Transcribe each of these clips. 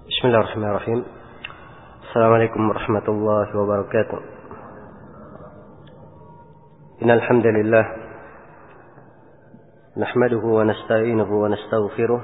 Bismillahirrahmanirrahim. Assalamualaikum warahmatullahi wabarakatuh. Innal hamdalillah nahmaduhu wa nasta'inuhu wa nastaghfiruh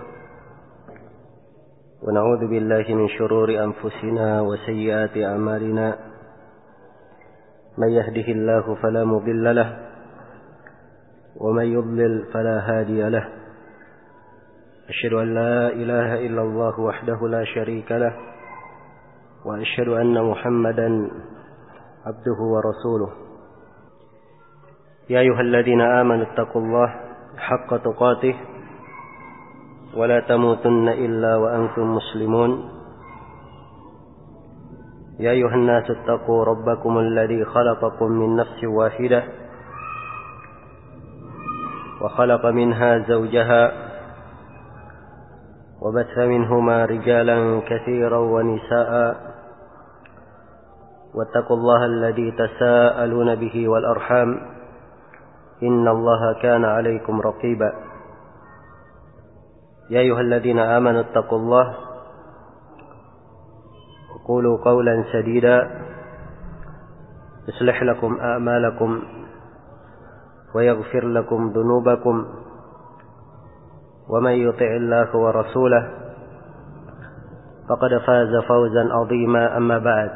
wa na'udzu billahi min shururi anfusina wa sayyiati a'malina. May yahdihillahu fala mudilla lahu wa may yudlil fala hadiya lahu. أشهد أن لا إله إلا الله وحده لا شريك له وأشهد أن محمدا عبده ورسوله يا أيها الذين آمنوا اتقوا الله حق تقاته ولا تموتن إلا وأنتم مسلمون يا أيها الناس اتقوا ربكم الذي خلقكم من نفس واحدة وخلق منها زوجها وبث منهما رجالا كثيرا ونساء واتقوا الله الذي تساءلون به والأرحام إن الله كان عليكم رقيبا يا أيها الذين آمنوا اتقوا الله وقولوا قولا سديدا يصلح لكم أعمالكم ويغفر لكم ذنوبكم ومن يطع الله ورسوله فقد فاز فوزا عظيما أما بعد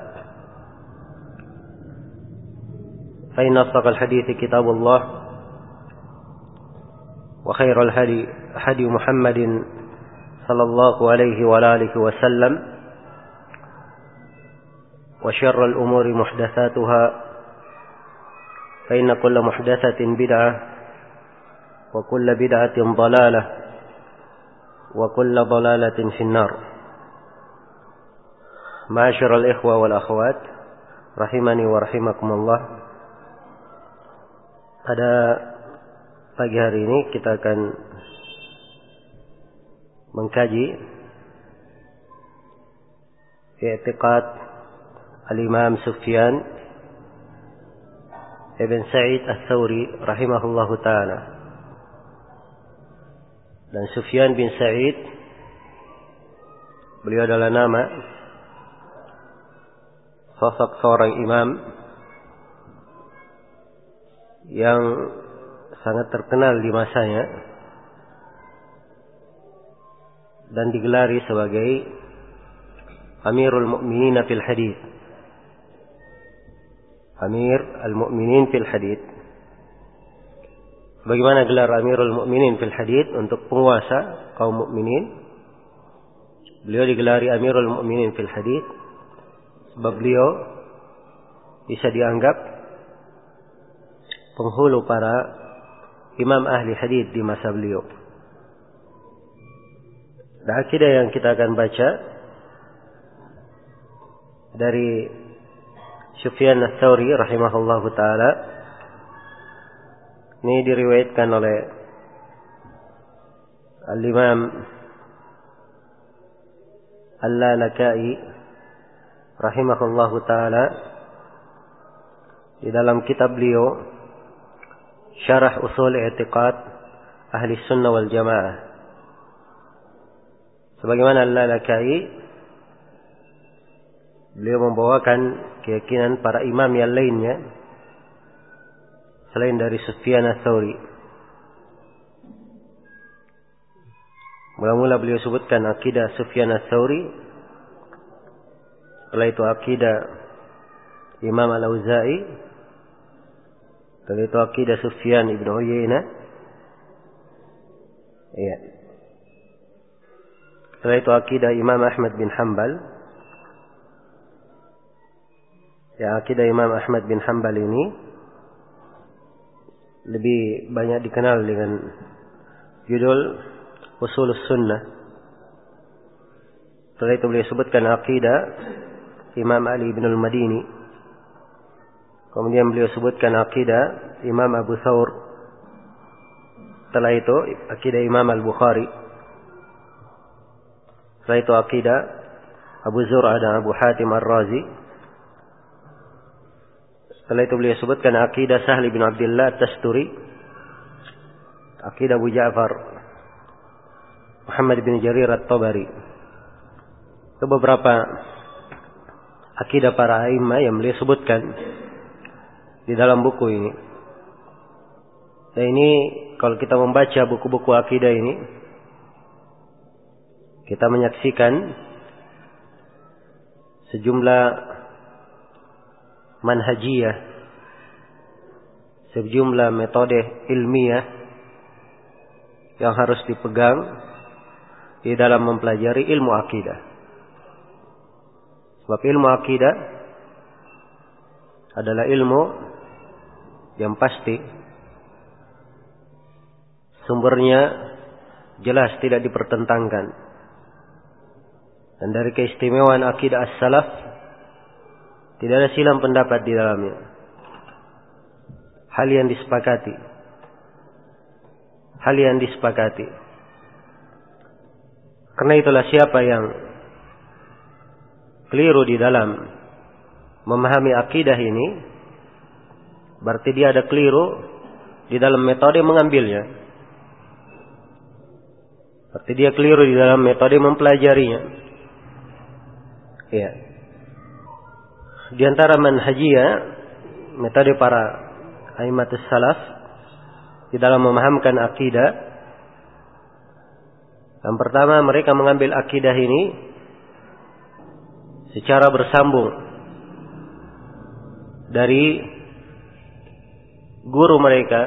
فإن أصدق الحديث كتاب الله وخير الهدي هدي محمد صلى الله عليه وآله وسلم وشر الأمور محدثاتها فإن كل محدثة بدعة وكل بدعة ضلالة وكل ضلالة في النار. Ma'asyiral ikhwa wal akhwat rahimani wa rahimakumullah. Pada pagi hari ini kita akan mengkaji i'tiqad al-Imam Sufyan ibn Sa'id Ats-Tsauri rahimahullahu taala. Dan Sufyan bin Sa'id, beliau adalah nama sosok seorang imam yang sangat terkenal di masanya dan digelari sebagai Amirul Mu'minin fil Hadits. Amir al-Mu'minin fil Hadits. Bagaimana gelar Amirul Mukminin fil Hadits untuk penguasa kaum mukminin? Beliau digelari Amirul Mukminin fil Hadits sebab beliau bisa dianggap penghulu para imam ahli hadits di masa beliau. Dan akidah yang kita akan baca dari Sufyan Ats-Tsauri rahimahullahu taala ini diriwayatkan oleh Al-Imam Al-Lalaka'i rahimahullahu ta'ala di dalam kitab beliau Syarah Ushul I'tiqad Ahli Sunnah wal Jamaah. Sebagaimana Al-Lalaka'i, beliau membawakan keyakinan para imam yang lainnya selain dari Sufyan Ats-Tsauri. Mula-mula beliau sebutkan akidah Sufyan Ats-Tsauri, setelah itu akidah Imam Al-Auza'i, setelah itu akidah Sufyan ibn Uyainah. Iya. Setelah itu akidah Imam Ahmad bin Hanbal. Ya, akidah Imam Ahmad bin Hanbal ini lebih banyak dikenal dengan judul Ushulus Sunnah. Setelah itu beliau sebutkan akidah Imam Ali bin al-Madini. Kemudian beliau sebutkan akidah Imam Abu Thawr. Setelah itu akidah Imam Al-Bukhari. Setelah itu akidah Abu Zur'ah dan Abu Hatim Ar-Razi. Setelah itu beliau sebutkan akidah Sahli bin Abdullah At-Tasturi, akidah Abu Ja'far Muhammad bin Jarir At-Tabari. ke beberapa akidah para a'immah yang beliau sebutkan di dalam buku ini. Dan ini kalau kita membaca buku-buku akidah ini, kita menyaksikan sejumlah manhajiyah, sejumlah metode ilmiah yang harus dipegang di dalam mempelajari ilmu akidah. Sebab ilmu akidah adalah ilmu yang pasti sumbernya jelas, tidak dipertentangkan. Dan dari keistimewaan akidah as-salaf, tidak ada silang pendapat di dalamnya. Hal yang disepakati. Hal yang disepakati. Karena itulah siapa yang keliru di dalam memahami akidah ini, berarti dia ada keliru di dalam metode mengambilnya. Berarti dia keliru di dalam metode mempelajarinya. Ya. Di antara manhajiyah, metode para a'immatus salaf di dalam memahamkan akidah, yang pertama, mereka mengambil akidah ini secara bersambung dari guru mereka,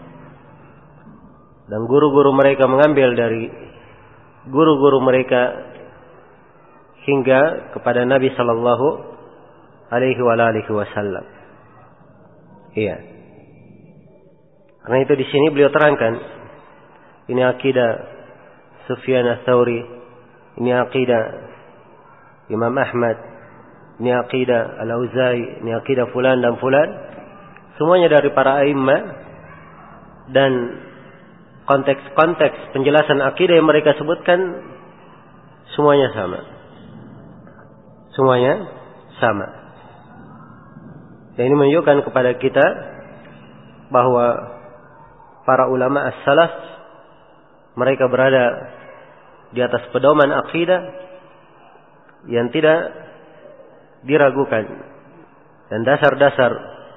dan guru-guru mereka mengambil dari guru-guru mereka hingga kepada Nabi sallallahu alaihi wasallam. Iya. Karena itu di sini beliau terangkan, ini akidah Sufyan ats-Tsauri, ini akidah Imam Ahmad, ini akidah Al-Auza'i, ini akidah fulan dan fulan. Semuanya dari para a'immah, dan konteks-konteks penjelasan akidah yang mereka sebutkan semuanya sama. Semuanya sama. Dan ini menunjukkan kepada kita bahwa para ulama as-salaf, mereka berada di atas pedoman akidah yang tidak diragukan, dan dasar-dasar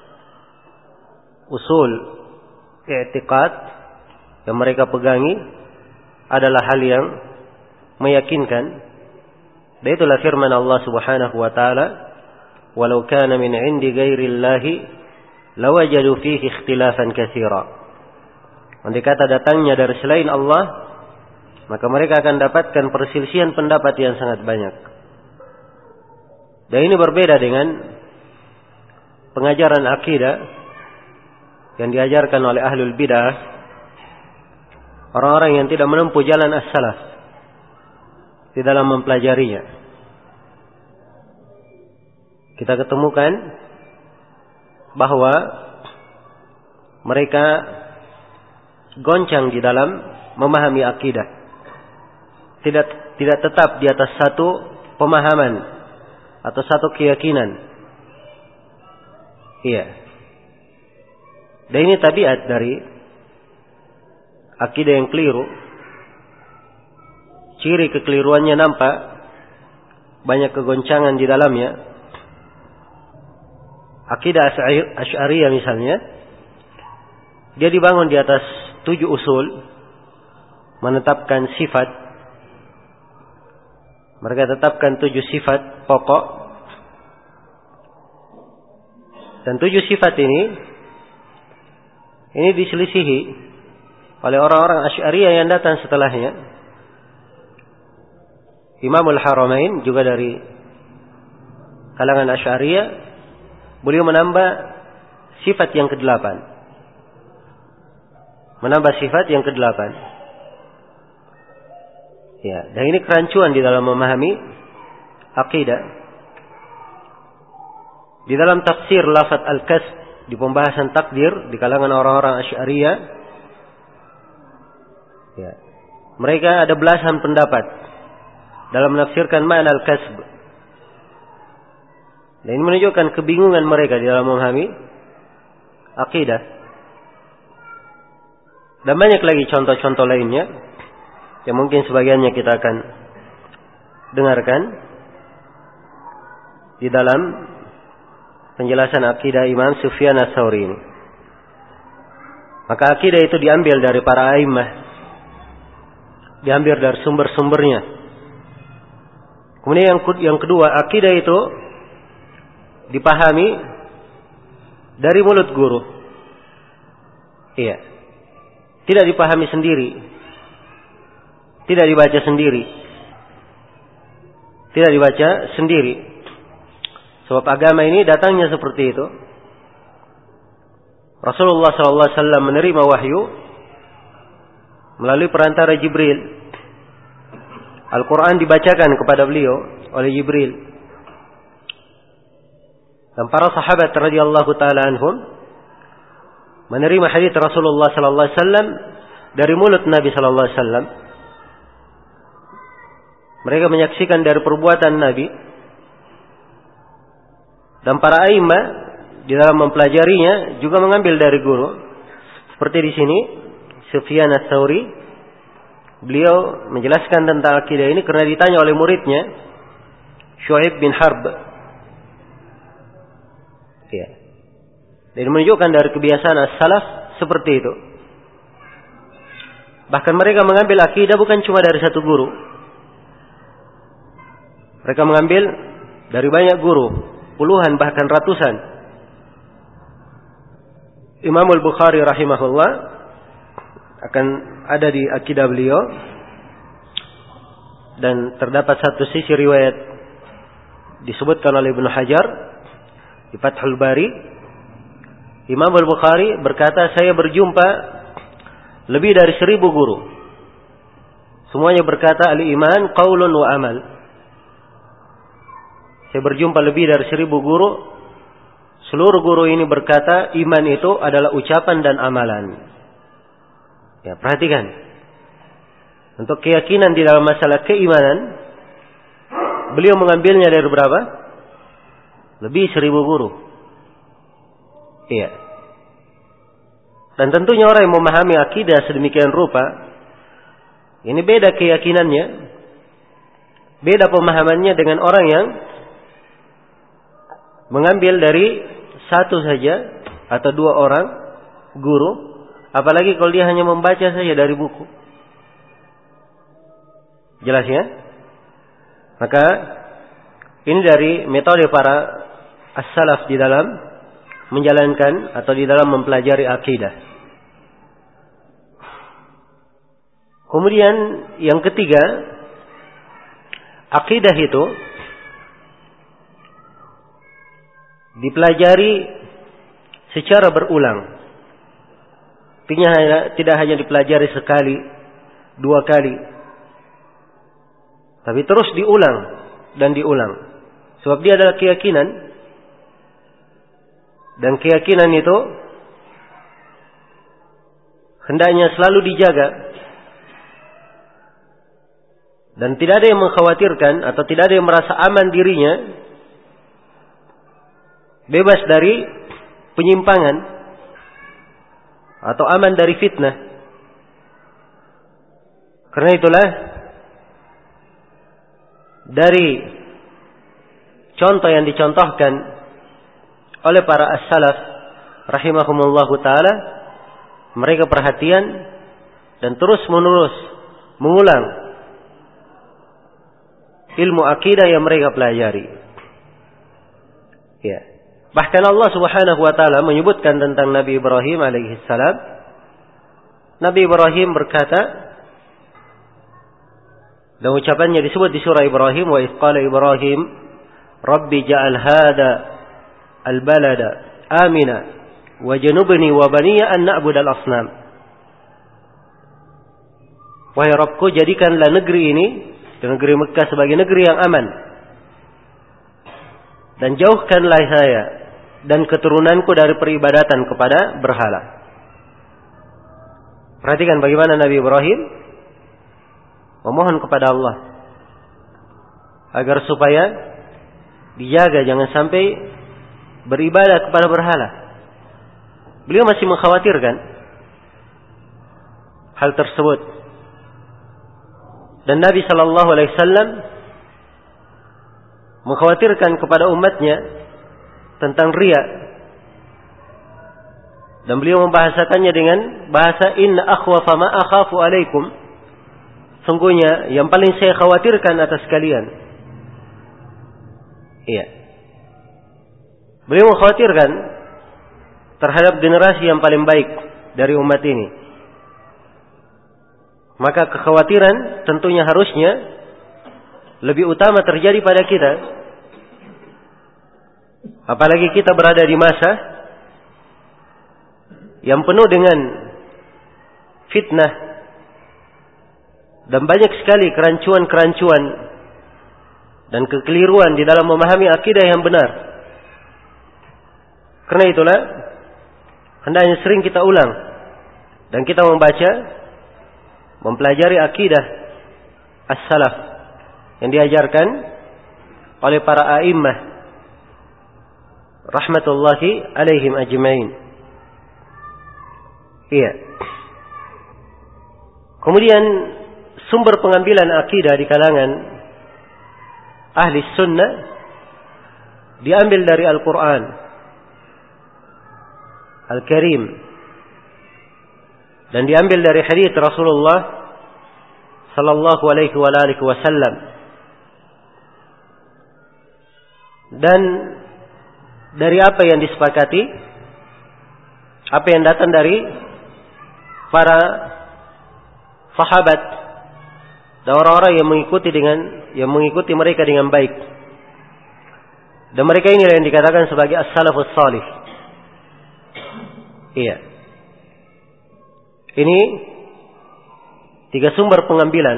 usul i'tiqad yang mereka pegangi adalah hal yang meyakinkan. Dan itulah firman Allah Subhanahu wa taala, "Walau kana min 'indi ghairillahi lawajadu fihi ikhtilafan katsira." Andai kata datangnya dari selain Allah, maka mereka akan dapatkan perselisihan pendapat yang sangat banyak. Dan ini berbeda dengan pengajaran akidah yang diajarkan oleh ahlul bidah, orang-orang yang tidak menempuh jalan as-salaf di dalam mempelajarinya. Kita ketemukan bahwa mereka goncang di dalam memahami akidah. Tidak tetap di atas satu pemahaman atau satu keyakinan. Iya. Dan ini tabiat dari akidah yang keliru. Ciri kekeliruannya nampak, banyak kegoncangan di dalamnya. Akidah Asy'ariyah misalnya, dia dibangun di atas 7 usul, menetapkan sifat. Mereka tetapkan 7 sifat pokok, dan 7 sifat ini diselisihi oleh orang-orang Asy'ariyah yang datang setelahnya. Imamul Haramain juga dari kalangan Asy'ariyah, beliau menambah sifat yang ke-8. Menambah sifat yang ke-8. Ya, dan ini kerancuan di dalam memahami akidah. Di dalam tafsir lafaz al-kasb, di pembahasan takdir di kalangan orang-orang Asy'ariyah, ya, mereka ada belasan pendapat dalam menafsirkan makna al-kasb. Dan ini menunjukkan kebingungan mereka di dalam memahami akidah. Dan banyak lagi contoh-contoh lainnya yang mungkin sebagiannya kita akan dengarkan. di dalam penjelasan akidah Imam Sufyan Ats-Tsauri ini. Maka akidah itu diambil dari para a'immah, diambil dari sumber-sumbernya. Kemudian yang kedua, akidah itu dipahami dari mulut guru. Iya. Tidak dipahami sendiri. Tidak dibaca sendiri. Tidak dibaca sendiri. Sebab agama ini datangnya seperti itu. Rasulullah SAW menerima wahyu melalui perantara Jibril. Al-Quran dibacakan kepada beliau oleh Jibril. Dan para sahabat radhiyallahu ta'ala anhum menerima hadits Rasulullah SAW dari mulut Nabi SAW. Mereka menyaksikan dari perbuatan Nabi. Dan para a'immah di dalam mempelajarinya juga mengambil dari guru. Seperti di sini Sufyan Ats-Tsauri, beliau menjelaskan tentang akidah ini karena ditanya oleh muridnya Syu'aib bin Harb. Ya. Dan menunjukkan dari kebiasaan as-salaf seperti itu. Bahkan mereka mengambil akidah bukan cuma dari satu guru. Mereka mengambil dari banyak guru, puluhan bahkan ratusan. Imam Al-Bukhari rahimahullah akan ada di akidah beliau, dan terdapat satu sisi riwayat disebutkan oleh Ibnu Hajar di Fathul Bari. Imam Al-Bukhari berkata, saya berjumpa lebih dari 1000 guru. Semuanya berkata al-iman qaulun wa amal. Saya berjumpa lebih dari 1000 guru. Seluruh guru ini berkata iman itu adalah ucapan dan amalan. Ya, perhatikan. Untuk keyakinan di dalam masalah keimanan, beliau mengambilnya dari berapa? Lebih 1000 guru. Iya. Dan tentunya orang yang memahami akidah sedemikian rupa, ini beda keyakinannya, beda pemahamannya dengan orang yang mengambil dari satu saja atau 2 orang guru, apalagi kalau dia hanya membaca saja dari buku. Jelas ya? Maka ini dari metode para as-salaf di dalam menjalankan atau di dalam mempelajari akidah. Kemudian yang ketiga, akidah itu dipelajari secara berulang. Artinya tidak hanya dipelajari sekali, 2 kali, tapi terus diulang dan diulang. Sebab dia adalah keyakinan. Dan keyakinan itu hendaknya selalu dijaga. Dan tidak ada yang mengkhawatirkan atau tidak ada yang merasa aman dirinya bebas dari penyimpangan atau aman dari fitnah. Karena itulah dari contoh yang dicontohkan oleh para as-salaf rahimahumullahu ta'ala, mereka perhatian dan terus menerus mengulang ilmu akidah yang mereka pelajari. Ya. Bahkan Allah Subhanahu wa taala menyebutkan tentang Nabi Ibrahim alaihi salam. Nabi Ibrahim berkata, dan ucapannya disebut di surah Ibrahim, wa idh qala Ibrahim rabbi ja'al hada al-balada amina wajnubni wa baniya an na'budal asnam. Wahai Rabbku, jadikanlah negeri ini, negeri Mekah, sebagai negeri yang aman, dan jauhkanlah saya dan keturunanku dari peribadatan kepada berhala. Perhatikan bagaimana Nabi Ibrahim memohon kepada Allah agar supaya dijaga jangan sampai beribadah kepada berhala. Beliau masih mengkhawatirkan hal tersebut. Dan Nabi sallallahu alaihi wasallam mengkhawatirkan kepada umatnya tentang riya. Dan beliau membahasakannya dengan bahasa inna akhwafa ma akhafu alaikum. Sungguhnya yang paling saya khawatirkan atas kalian. Iya. Beliau mengkhawatirkan terhadap generasi yang paling baik dari umat ini. Maka kekhawatiran tentunya harusnya lebih utama terjadi pada kita. Apalagi kita berada di masa yang penuh dengan fitnah dan banyak sekali kerancuan-kerancuan dan kekeliruan di dalam memahami akidah yang benar. Karena itulah hendaknya sering kita ulang dan kita membaca, mempelajari akidah as-salaf yang diajarkan oleh para a'immah rahmatullahi alaihim ajma'in. Iya. Kemudian sumber pengambilan akidah di kalangan ahli sunnah diambil dari Al-Quran Al-Karim dan diambil dari hadits Rasulullah sallallahu alaihi wasallam. Dan dari apa yang disepakati, apa yang datang dari para sahabat dan orang-orang yang mengikuti mereka dengan baik. Dan mereka inilah yang dikatakan sebagai as-salafus salih. Iya. Ini 3 sumber pengambilan.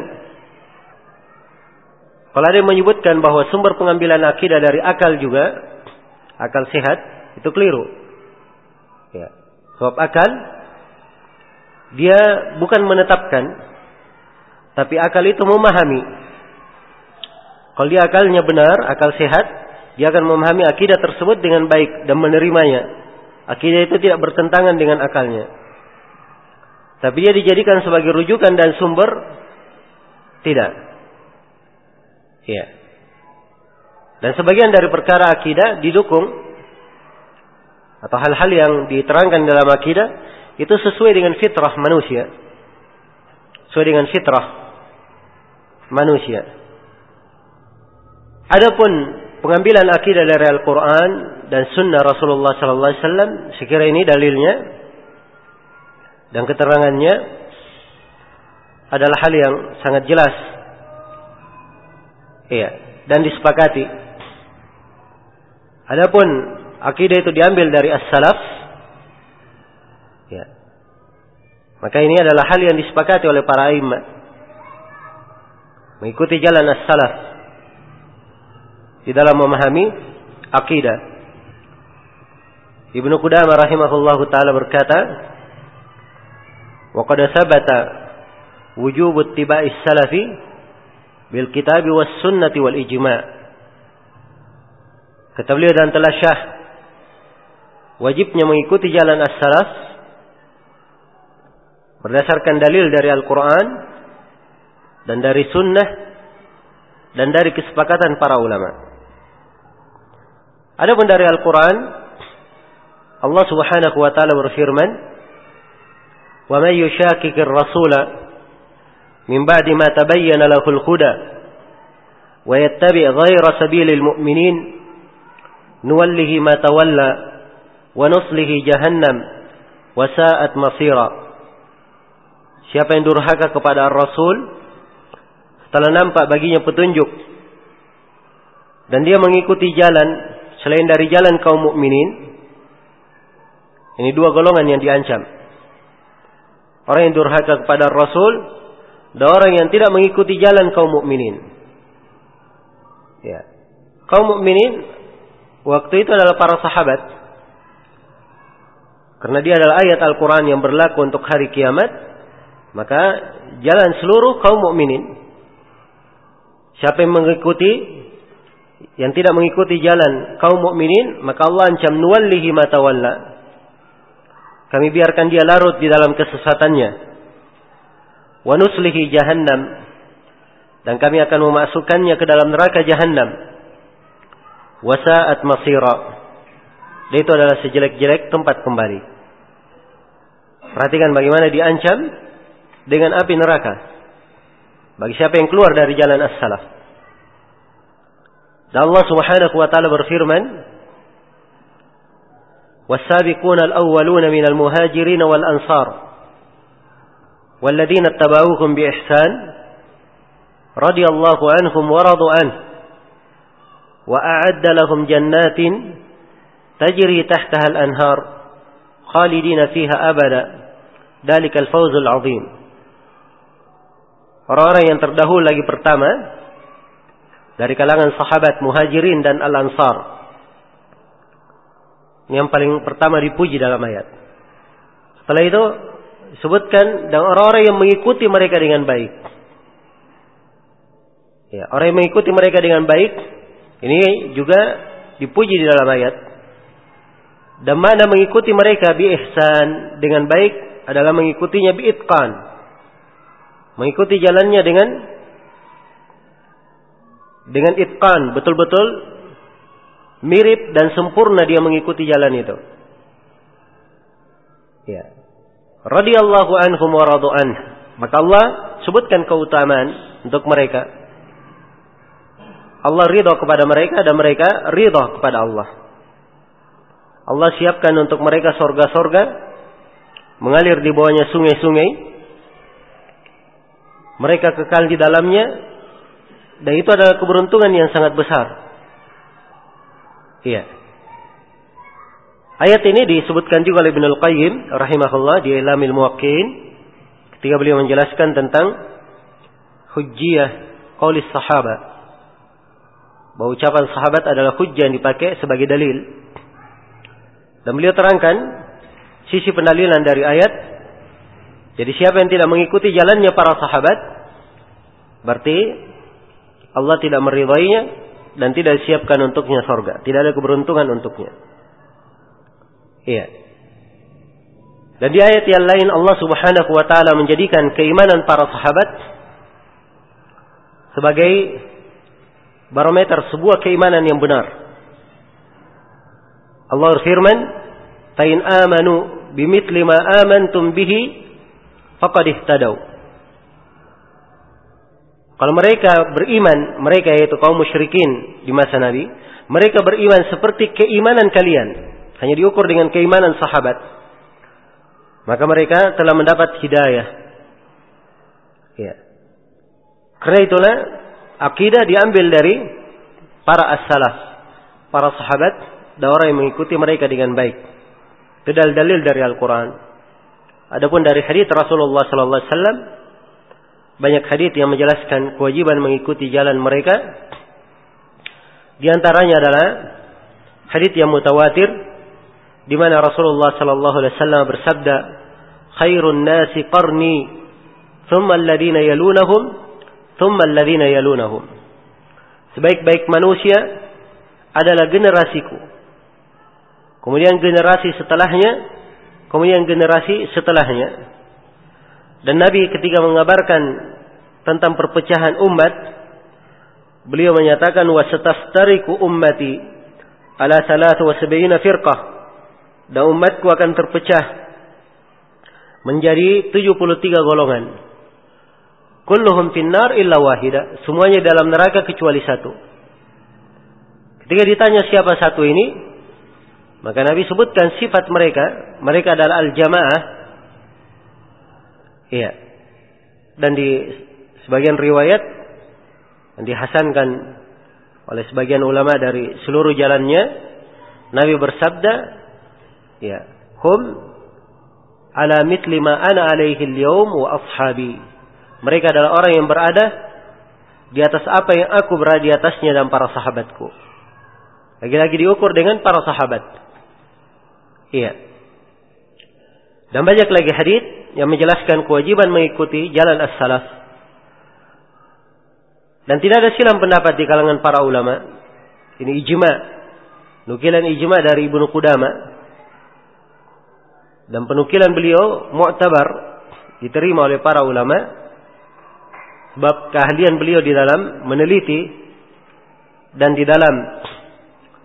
Kalau ada yang menyebutkan bahwa sumber pengambilan akidah dari akal juga, akal sehat, itu keliru. Ya. Sebab akal, dia bukan menetapkan, tapi akal itu memahami. Kalau dia akalnya benar, akal sehat, dia akan memahami akidah tersebut dengan baik dan menerimanya. Akidah itu tidak bertentangan dengan akalnya. Tapi dia dijadikan sebagai rujukan dan sumber, tidak. Ya. Dan sebagian dari perkara akidah didukung atau hal-hal yang diterangkan dalam akidah itu sesuai dengan fitrah manusia. Sesuai dengan fitrah manusia. Adapun pengambilan akidah dari Al-Quran dan Sunnah Rasulullah sallallahu alaihi wasallam, sekira ini dalilnya dan keterangannya adalah hal yang sangat jelas. Iya, dan disepakati. Adapun akidah itu diambil dari as-salaf, ya, maka ini adalah hal yang disepakati oleh para a'immah, mengikuti jalan as-salaf di dalam memahami akidah. Ibnu Qudamah rahimahullahu taala berkata, wa qad sabata wujub ittiba'is salafi bil kitab was sunnati wal ijma'. Kata beliau, dan telah syah wajibnya mengikuti jalan as-salaf berdasarkan dalil dari Al-Quran dan dari sunnah dan dari kesepakatan para ulama. Adapun dari Al-Quran, Allah Subhanahu wa taala berfirman, "Wa may yushaqiqir rasula min ba'di ma tabayyana lahul huda wa yattabi' ghayra sabilil mu'minin nuwallihi ma tawalla wa nuslihi jahannam wa sa'at masira." Siapa yang durhaka kepada Ar-Rasul setelah nampak baginya petunjuk dan dia mengikuti jalan selain dari jalan kaum mukminin, ini 2 golongan yang diancam. Orang yang durhaka kepada Rasul dan orang yang tidak mengikuti jalan kaum mukminin. Ya. Kaum mukminin waktu itu adalah para sahabat. Karena dia adalah ayat Al-Quran yang berlaku untuk hari kiamat, maka jalan seluruh kaum mukminin. Siapa yang yang tidak mengikuti jalan kaum mukminin, maka Allah ancam nuwallihi ma tawalla. Kami biarkan dia larut di dalam kesesatannya. Wa nuslihi jahannam, dan kami akan memasukkannya ke dalam neraka jahannam. wa sa'at masira. Dan itu adalah sejelek-jelek tempat kembali. Perhatikan bagaimana diancam dengan api neraka bagi siapa yang keluar dari jalan as-salaf. Dan Allah Subhanahu wa taala berfirman, "Was-sabiquna al-awwaluna minal muhajirin wal ansar walladzina ittaba'uuhum bi ihsan radhiyallahu anhum wa radu anhu wa a'adda lahum jannatin tajri tahtaha al-anhar khalidina fiha abada dalikal fawzul 'azim." Orang-orang yang terdahulu lagi pertama dari kalangan sahabat Muhajirin dan Al-Ansar, yang paling pertama dipuji dalam ayat. Setelah itu disebutkan dan orang-orang yang mengikuti mereka dengan baik. Ya, orang yang mengikuti mereka dengan baik ini juga dipuji di dalam ayat. Dan mana mengikuti mereka bi ihsan dengan baik adalah mengikutinya bi itqan. Mengikuti jalannya dengan itqan, betul-betul mirip dan sempurna dia mengikuti jalan itu. Ya. Radhiyallahu anhum wa radu anhu. Maka Allah sebutkan keutamaan untuk mereka. Allah ridha kepada mereka dan mereka ridha kepada Allah. Allah siapkan untuk mereka sorga-sorga, mengalir di bawahnya sungai-sungai. Mereka kekal di dalamnya, dan itu adalah keberuntungan yang sangat besar. Iya. Ayat ini disebutkan juga oleh Ibnul Qayyim rahimahullah di Ilamil Muwaqqi'in ketika beliau menjelaskan tentang hujjiyah qaulis sahabat, bahwa ucapan sahabat adalah hujjah yang dipakai sebagai dalil. Dan beliau terangkan sisi pendalilan dari ayat. Jadi siapa yang tidak mengikuti jalannya para sahabat, berarti Allah tidak meridainya dan tidak disiapkan untuknya surga. Tidak ada keberuntungan untuknya. Iya. Dan di ayat yang lain Allah Subhanahu wa taala menjadikan keimanan para sahabat sebagai barometer sebuah keimanan yang benar. Allah berfirman, "Fa in amanu bimithli ma amantum bihi faqad ihtadaw." Kalau mereka beriman, mereka yaitu kaum musyrikin di masa Nabi, mereka beriman seperti keimanan kalian, hanya diukur dengan keimanan sahabat, maka mereka telah mendapat hidayah. Ya. Karena itulah akidah diambil dari para as-salaf, para sahabat, dan orang yang mengikuti mereka dengan baik. Itu dalil dari Al-Quran. Adapun dari hadits Rasulullah sallallahu alaihi wasallam, banyak hadits yang menjelaskan kewajiban mengikuti jalan mereka. Di antaranya adalah hadits yang mutawatir di mana Rasulullah sallallahu alaihi wasallam bersabda, "Khairun nasi qarni, thumma alladhina yalunahum, thumma alladhina yalunahum." Sebaik-baik manusia adalah generasiku. Kemudian generasi setelahnya, kemudian generasi setelahnya. Dan Nabi ketika mengabarkan tentang perpecahan umat, beliau menyatakan, "Wa sataftariqu ummati ala 73 firqah." Dan umatku akan terpecah menjadi 73 golongan. Kulluhum finnar illa wahida. Semuanya dalam neraka kecuali satu. Ketika ditanya siapa satu ini, maka Nabi sebutkan sifat mereka. Mereka adalah al-jamaah. Iya. Dan di sebagian riwayat yang dihasankan oleh sebagian ulama dari seluruh jalannya, Nabi bersabda, ya, hum ala mithli ma ana alaihi al-yawm wa ashabi. Mereka adalah orang yang berada di atas apa yang aku berada di atasnya dan para sahabatku. Lagi-lagi diukur dengan para sahabat. Iya. Dan banyak lagi hadits yang menjelaskan kewajiban mengikuti jalan as-salaf. Dan tidak ada silang pendapat di kalangan para ulama. Ini ijma'. Nukilan ijma' dari Ibnu Qudamah. Dan penukilan beliau mu'tabar, diterima oleh para ulama. Sebab keahlian beliau di dalam meneliti dan di dalam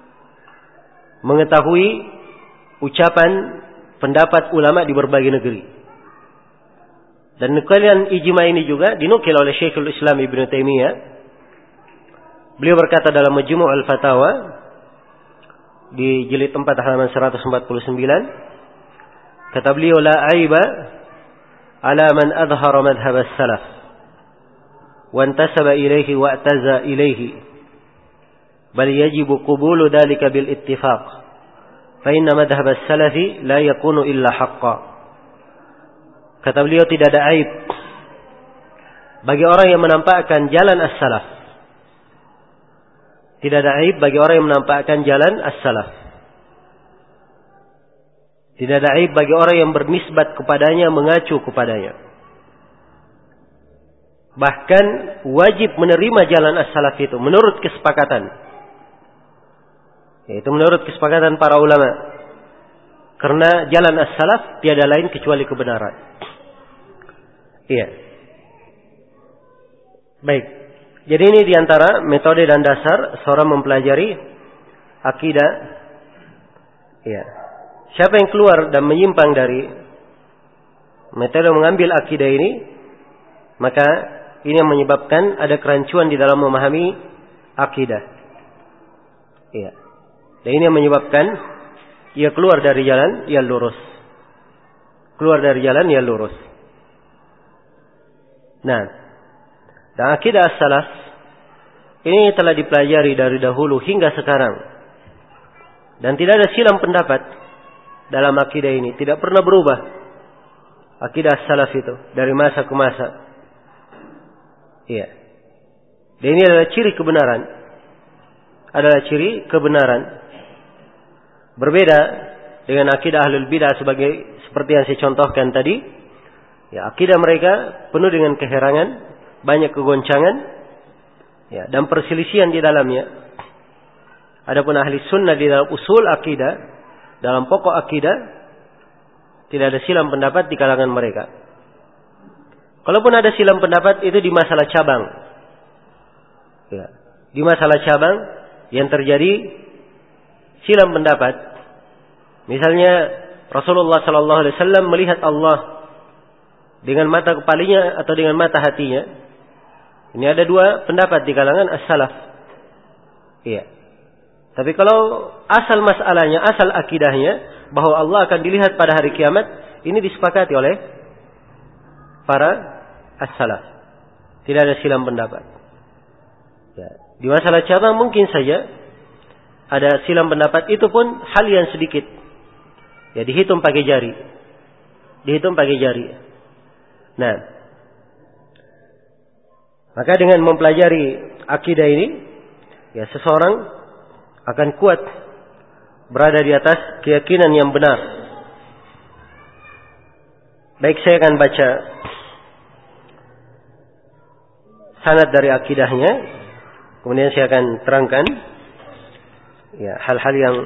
mengetahui ucapan pendapat ulama di berbagai negeri. Dan nukilan ijma ini juga dinukil oleh Syekhul Islam Ibnu Taimiyah. Beliau berkata dalam Majmu' al-Fatawa di jilid 4 halaman 149, kata beliau, la aiba ala man adhara madhhab as-salaf wa intasaba ilayhi wa i'taza ilayhi, bal yajibu qubulu dhalika bil ittifaq, fa inna madhhab as-salafi la yakunu illa haqqan. Kata beliau, tidak ada aib bagi orang yang menampakkan jalan as-salaf. Tidak ada aib bagi orang yang menampakkan jalan as-salaf. Tidak ada aib bagi orang yang bernisbat kepadanya, mengacu kepadanya. Bahkan wajib menerima jalan as-salaf itu menurut kesepakatan. Yaitu menurut kesepakatan para ulama. Karena jalan as-salaf tiada lain kecuali kebenaran. Iya. Baik. Jadi ini diantara metode dan dasar seorang mempelajari akidah. Iya. Siapa yang keluar dan menyimpang dari metode mengambil akidah ini, maka ini yang menyebabkan ada kerancuan di dalam memahami akidah. Iya. Dan ini yang menyebabkan ia keluar dari jalan yang lurus. Keluar dari jalan yang lurus. Nah, dan akidah as-salaf ini telah dipelajari dari dahulu hingga sekarang. Dan tidak ada silang pendapat dalam akidah ini. Tidak pernah berubah akidah as-salaf itu dari masa ke masa. Iya. Dan ini adalah ciri kebenaran. Adalah ciri kebenaran. Berbeda dengan akidah ahlul bidah seperti yang saya contohkan tadi. Ya, akidah mereka penuh dengan keherangan, banyak kegoncangan, ya, dan perselisihan di dalamnya. Adapun ahli sunnah di dalam usul akidah, dalam pokok akidah, tidak ada silang pendapat di kalangan mereka. Kalaupun ada silang pendapat itu di masalah cabang. Ya, di masalah cabang yang terjadi silang pendapat. Misalnya Rasulullah SAW melihat Allah dengan mata kepalanya atau dengan mata hatinya. Ini ada dua pendapat di kalangan as-salaf. Iya. Tapi kalau asal masalahnya, asal akidahnya bahwa Allah akan dilihat pada hari kiamat, ini disepakati oleh para as-salaf. Tidak ada silang pendapat. Ya. Di masalah cabang mungkin saja ada silang pendapat, itu pun hal yang sedikit. Ya, dihitung pakai jari. Dihitung pakai jari. Nah, maka dengan mempelajari akidah ini, ya, seseorang akan kuat berada di atas keyakinan yang benar. Baik, saya akan baca sanad dari akidahnya, kemudian saya akan terangkan ya hal-hal yang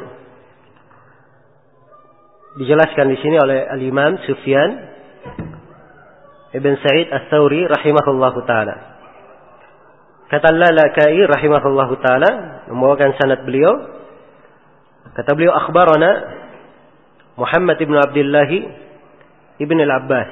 dijelaskan di sini oleh Al-Imam Sufyan Ibn Sa'id Ats-Tsauri rahimahullahu taala. Kata Al-Lalakai rahimahullahu taala membawakan sanad beliau. Kata beliau, akhbarana Muhammad ibn Abdullah ibn al-Abbas.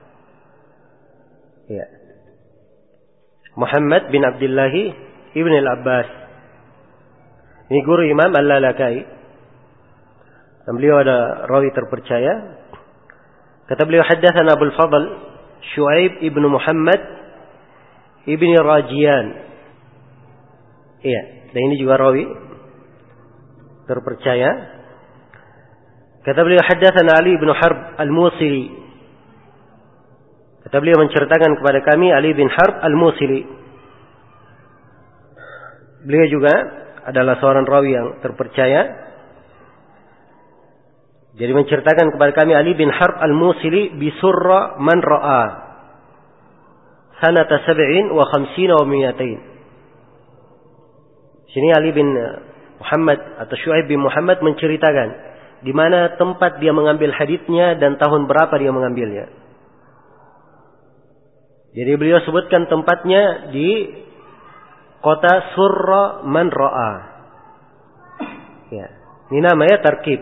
Ya. Muhammad bin Abdullah ibn al-Abbas. Ini guru Imam Al-Lalakai. Dan beliau ada rawi terpercaya. Kata beliau, haddatsana Abul Fadl Syuaib ibn Muhammad ibn Rajian. Iya, dan ini juga rawi terpercaya. Kata beliau, haddatsana Ali bin Harb al-Musili. Kata beliau menceritakan kepada kami Ali bin Harb al-Musili. Beliau juga adalah seorang rawi yang terpercaya. Jadi menceritakan kepada kami Ali bin Harb al-Musili bisurra man ra'a sanata 57 wa 200. Sini Ali bin Muhammad atau Syuaib bin Muhammad menceritakan di mana tempat dia mengambil haditsnya dan tahun berapa dia mengambilnya. Jadi beliau sebutkan tempatnya di kota Surra Man Ra'a. Ya. Ini namanya tarkib.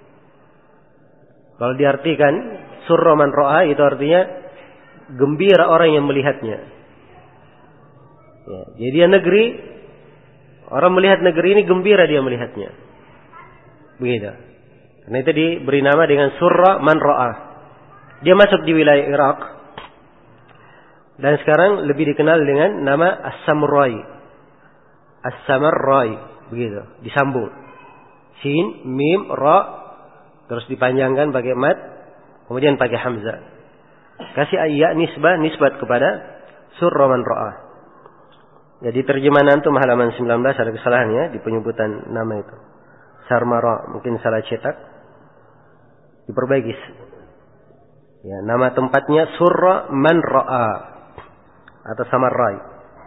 Kalau diartikan surra man ra'a itu artinya gembira orang yang melihatnya. Ya, jadi dia negeri, orang melihat negeri ini gembira dia melihatnya. Begitu. Karena itu diberi nama dengan surra man ra'a. Dia masuk di wilayah Irak. Dan sekarang lebih dikenal dengan nama As-Samarrai. As-Samarrai, begitu, disambung. Sin, mim, ra, terus dipanjangkan pakai mad, kemudian pakai hamzah. Kasih ayat nisbat kepada surra man ra'a. Jadi terjemahan antum halaman 19 ada kesalahannya di penyebutan nama itu. Sarmara, mungkin salah cetak. Diperbaiki. Ya, nama tempatnya surra man ra'a atau Samarrai.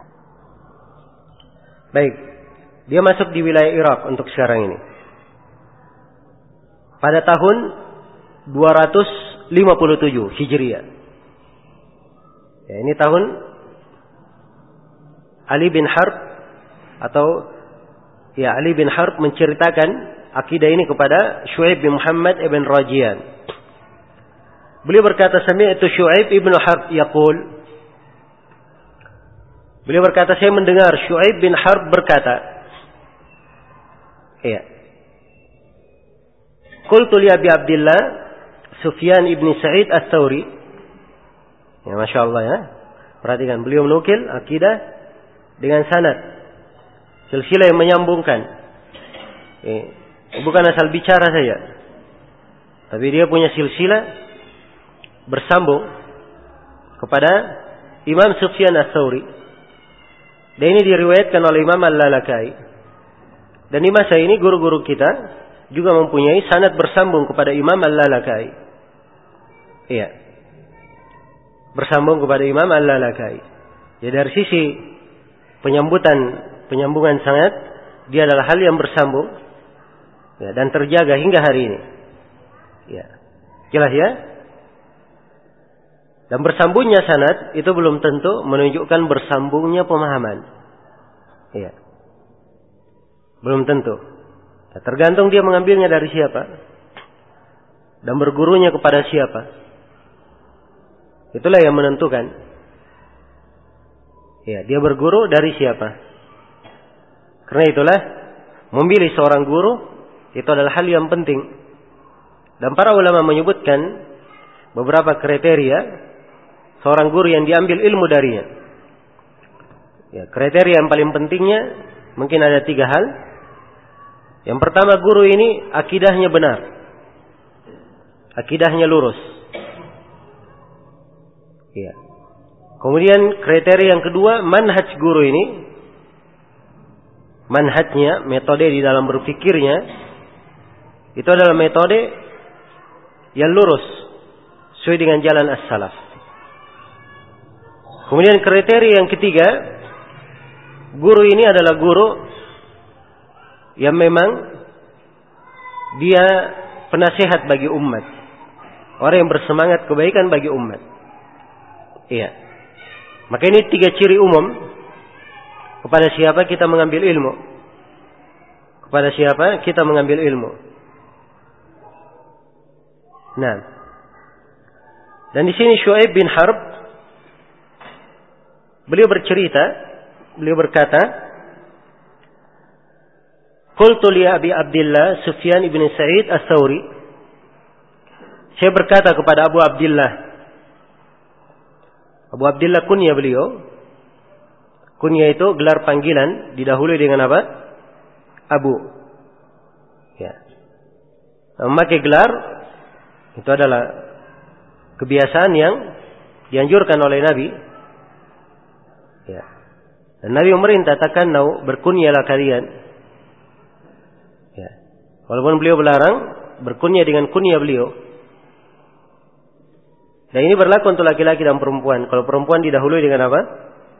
Baik, dia masuk di wilayah Irak untuk sekarang ini. Pada tahun 257 Hijriah. Ya, ini tahun Ali bin Harb atau ya Ali bin Harb menceritakan akidah ini kepada Syuaib bin Muhammad ibn Rajian. Beliau berkata, sami'tu Syuaib ibn Harb yaqul. Beliau berkata, saya mendengar Syuaib bin Harb berkata, iya. Qultu li Abi Abdillah Sufyan ibn Sa'id Ats-Tsauri. Ya, Masya Allah ya. Perhatikan, beliau menukil akidah dengan sanad. Silsilah yang menyambungkan. Bukan asal bicara saja. Tapi dia punya silsilah bersambung kepada Imam Sufyan Ats-Tsauri. Dan ini diriwayatkan oleh Imam Al-Lalakai. Dan di masa ini guru-guru kita juga mempunyai sanad bersambung kepada Imam Al-Lalakai. Iya. Bersambung kepada Imam Al-Lalakai. Jadi dari sisi penyambungan sanad, dia adalah hal yang bersambung ya, dan terjaga hingga hari ini. Ya. Jelas ya? Dan bersambungnya sanad itu belum tentu menunjukkan bersambungnya pemahaman. Iya. Belum tentu. Ya, tergantung dia mengambilnya dari siapa dan bergurunya kepada siapa. Itulah yang menentukan. Ya, dia berguru dari siapa. Karena itulah memilih seorang guru itu adalah hal yang penting. Dan para ulama menyebutkan beberapa kriteria seorang guru yang diambil ilmu darinya. Ya, kriteria yang paling pentingnya mungkin ada 3 hal. Yang pertama, guru ini akidahnya benar. Akidahnya lurus. Ya. Kemudian kriteria yang kedua, manhaj guru ini. Manhajnya, metode di dalam berpikirnya itu adalah metode yang lurus sesuai dengan jalan as-salaf. Kemudian kriteria yang ketiga, guru ini adalah guru yang memang dia penasihat bagi umat. Orang yang bersemangat kebaikan bagi umat. Iya. Maka ini 3 ciri umum kepada siapa kita mengambil ilmu. Kepada siapa kita mengambil ilmu. Nah. Dan di sini Syuaib bin Harb beliau bercerita, beliau berkata, Qultu li Abi Abdillah Sufyan ibn Sa'id Ats-Tsauri. Saya berkata kepada Abu Abdillah. Abu Abdillah kunya beliau. Kunya itu gelar panggilan, didahului dengan apa? Abu. Ya. Memakai gelar itu adalah kebiasaan yang dianjurkan oleh Nabi. Ya. Dan Nabi memerintah takannau, berkunyalah kalian. Ya. Walaupun beliau melarang berkunya dengan kunya beliau. Dan ini berlaku untuk laki-laki dan perempuan. Kalau perempuan didahului dengan apa?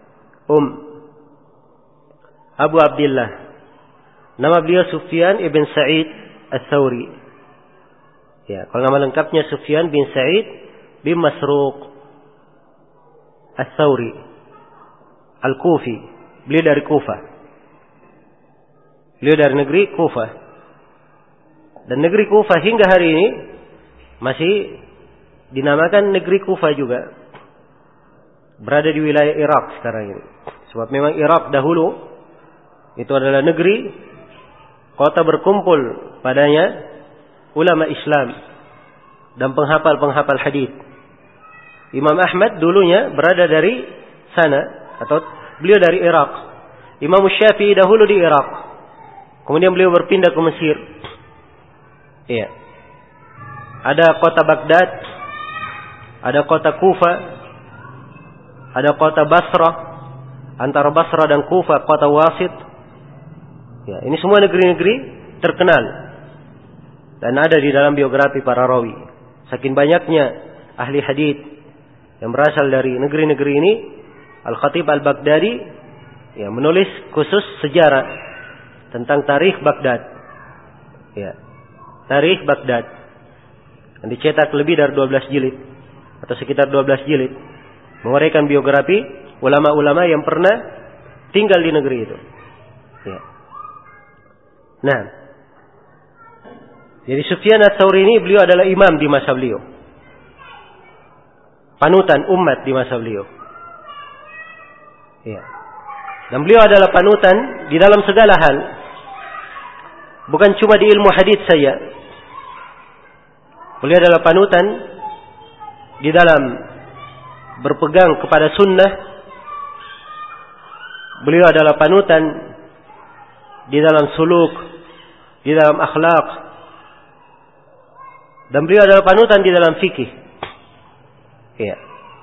Abu Abdillah. Nama beliau Sufyan ibn Sa'id Ats-Tsauri. Ya, kalau nama lengkapnya Sufyan bin Sa'id bin Masruq Ats-Tsauri Al-Kufi. Beliau dari Kufah. Beliau dari negeri Kufah. Dan negeri Kufah hingga hari ini masih dinamakan negeri Kufah juga. Berada di wilayah Irak sekarang ini. Sebab memang Irak dahulu itu adalah negeri, kota berkumpul padanya ulama Islam dan penghafal-penghafal hadis. Imam Ahmad dulunya berada dari sana, atau beliau dari Irak. Imam Syafi'i dahulu di Irak. Kemudian beliau berpindah ke Mesir. Iya. Ada kota Baghdad, ada kota Kufa, ada kota Basrah, antara Basrah dan Kufa kota Wasit. Ya, ini semua negeri-negeri terkenal dan ada di dalam biografi para rawi. Saking banyaknya ahli hadis yang berasal dari negeri-negeri ini, Al-Khatib Al-Baghdadi ya menulis khusus sejarah tentang tarikh Baghdad. Ya. Tarikh Baghdad. Yang dicetak lebih dari 12 jilid atau sekitar 12 jilid, menguraikan biografi ulama-ulama yang pernah tinggal di negeri itu. Ya. Nah, jadi Sufyan Ats-Tsauri ini beliau adalah imam di masa beliau, panutan umat di masa beliau. Ya. Dan beliau adalah panutan di dalam segala hal, bukan cuma di ilmu hadits saja. Beliau adalah panutan di dalam berpegang kepada sunnah. Beliau adalah panutan di dalam suluk, di dalam akhlak. Dan beliau adalah panutan di dalam fikih. Ya.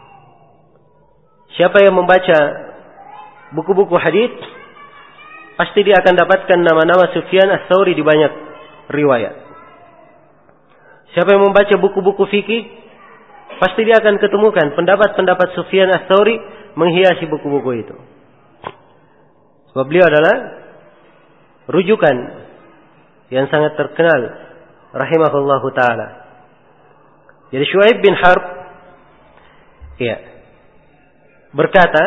Siapa yang membaca buku-buku hadits, pasti dia akan dapatkan nama-nama Sufyan Ats-Tsauri di banyak riwayat. Siapa yang membaca buku-buku fikih, pasti dia akan ketemukan pendapat-pendapat Sufyan Ats-Tsauri menghiasi buku-buku itu. Sebab beliau adalah rujukan yang sangat terkenal, rahimahullahu ta'ala. Jadi Syuaib bin Harb ya, berkata,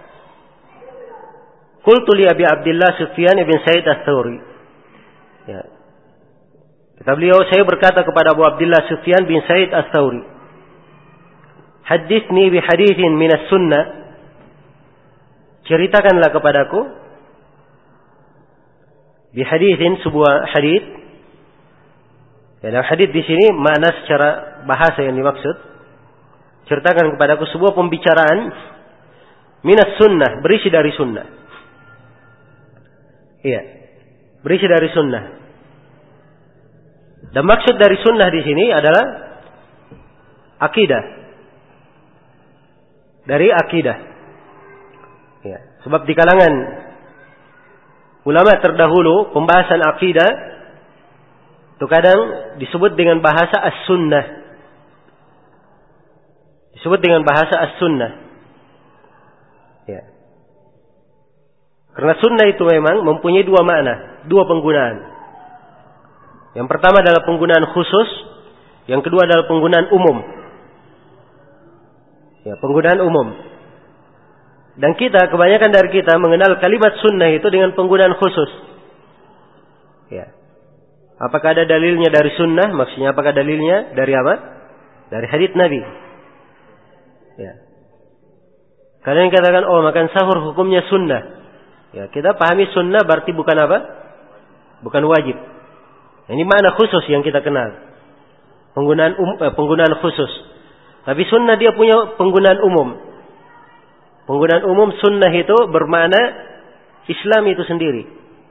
Qultu li Abi Abdillah Sufyan bin Sa'id Ats-Tsauri. Ya. Kata beliau, saya berkata kepada Abu Abdillah Sufyan bin Sa'id Ats-Tsauri, Hadithni bi hadithin minas sunnah. Ceritakanlah kepadaku bi hadithin, sebuah hadits. Ya, dalam hadits di sini makna secara bahasa yang dimaksud, ceritakan kepadaku sebuah pembicaraan minas sunnah, berisi dari sunnah. Iya, berisi dari sunnah. Dan maksud dari sunnah di sini adalah akidah. Dari akidah. Ya, sebab di kalangan ulama terdahulu pembahasan akidah itu kadang disebut dengan bahasa as-sunnah. Disebut dengan bahasa as-sunnah. Ya. Karena sunnah itu memang mempunyai dua makna, dua penggunaan. Yang pertama adalah penggunaan khusus, yang kedua adalah penggunaan umum. Ya, penggunaan umum. Dan kita, kebanyakan dari kita mengenal kalimat sunnah itu dengan penggunaan khusus. Ya. Apakah ada dalilnya dari sunnah? Maksudnya apakah dalilnya dari apa? Dari hadits Nabi. Ya. Kalian katakan, oh makan sahur hukumnya sunnah. Ya, kita pahami sunnah berarti bukan apa? Bukan wajib. Ini makna khusus yang kita kenal. Penggunaan khusus. Tapi sunnah dia punya penggunaan umum. Penggunaan umum sunnah itu bermakna Islam itu sendiri.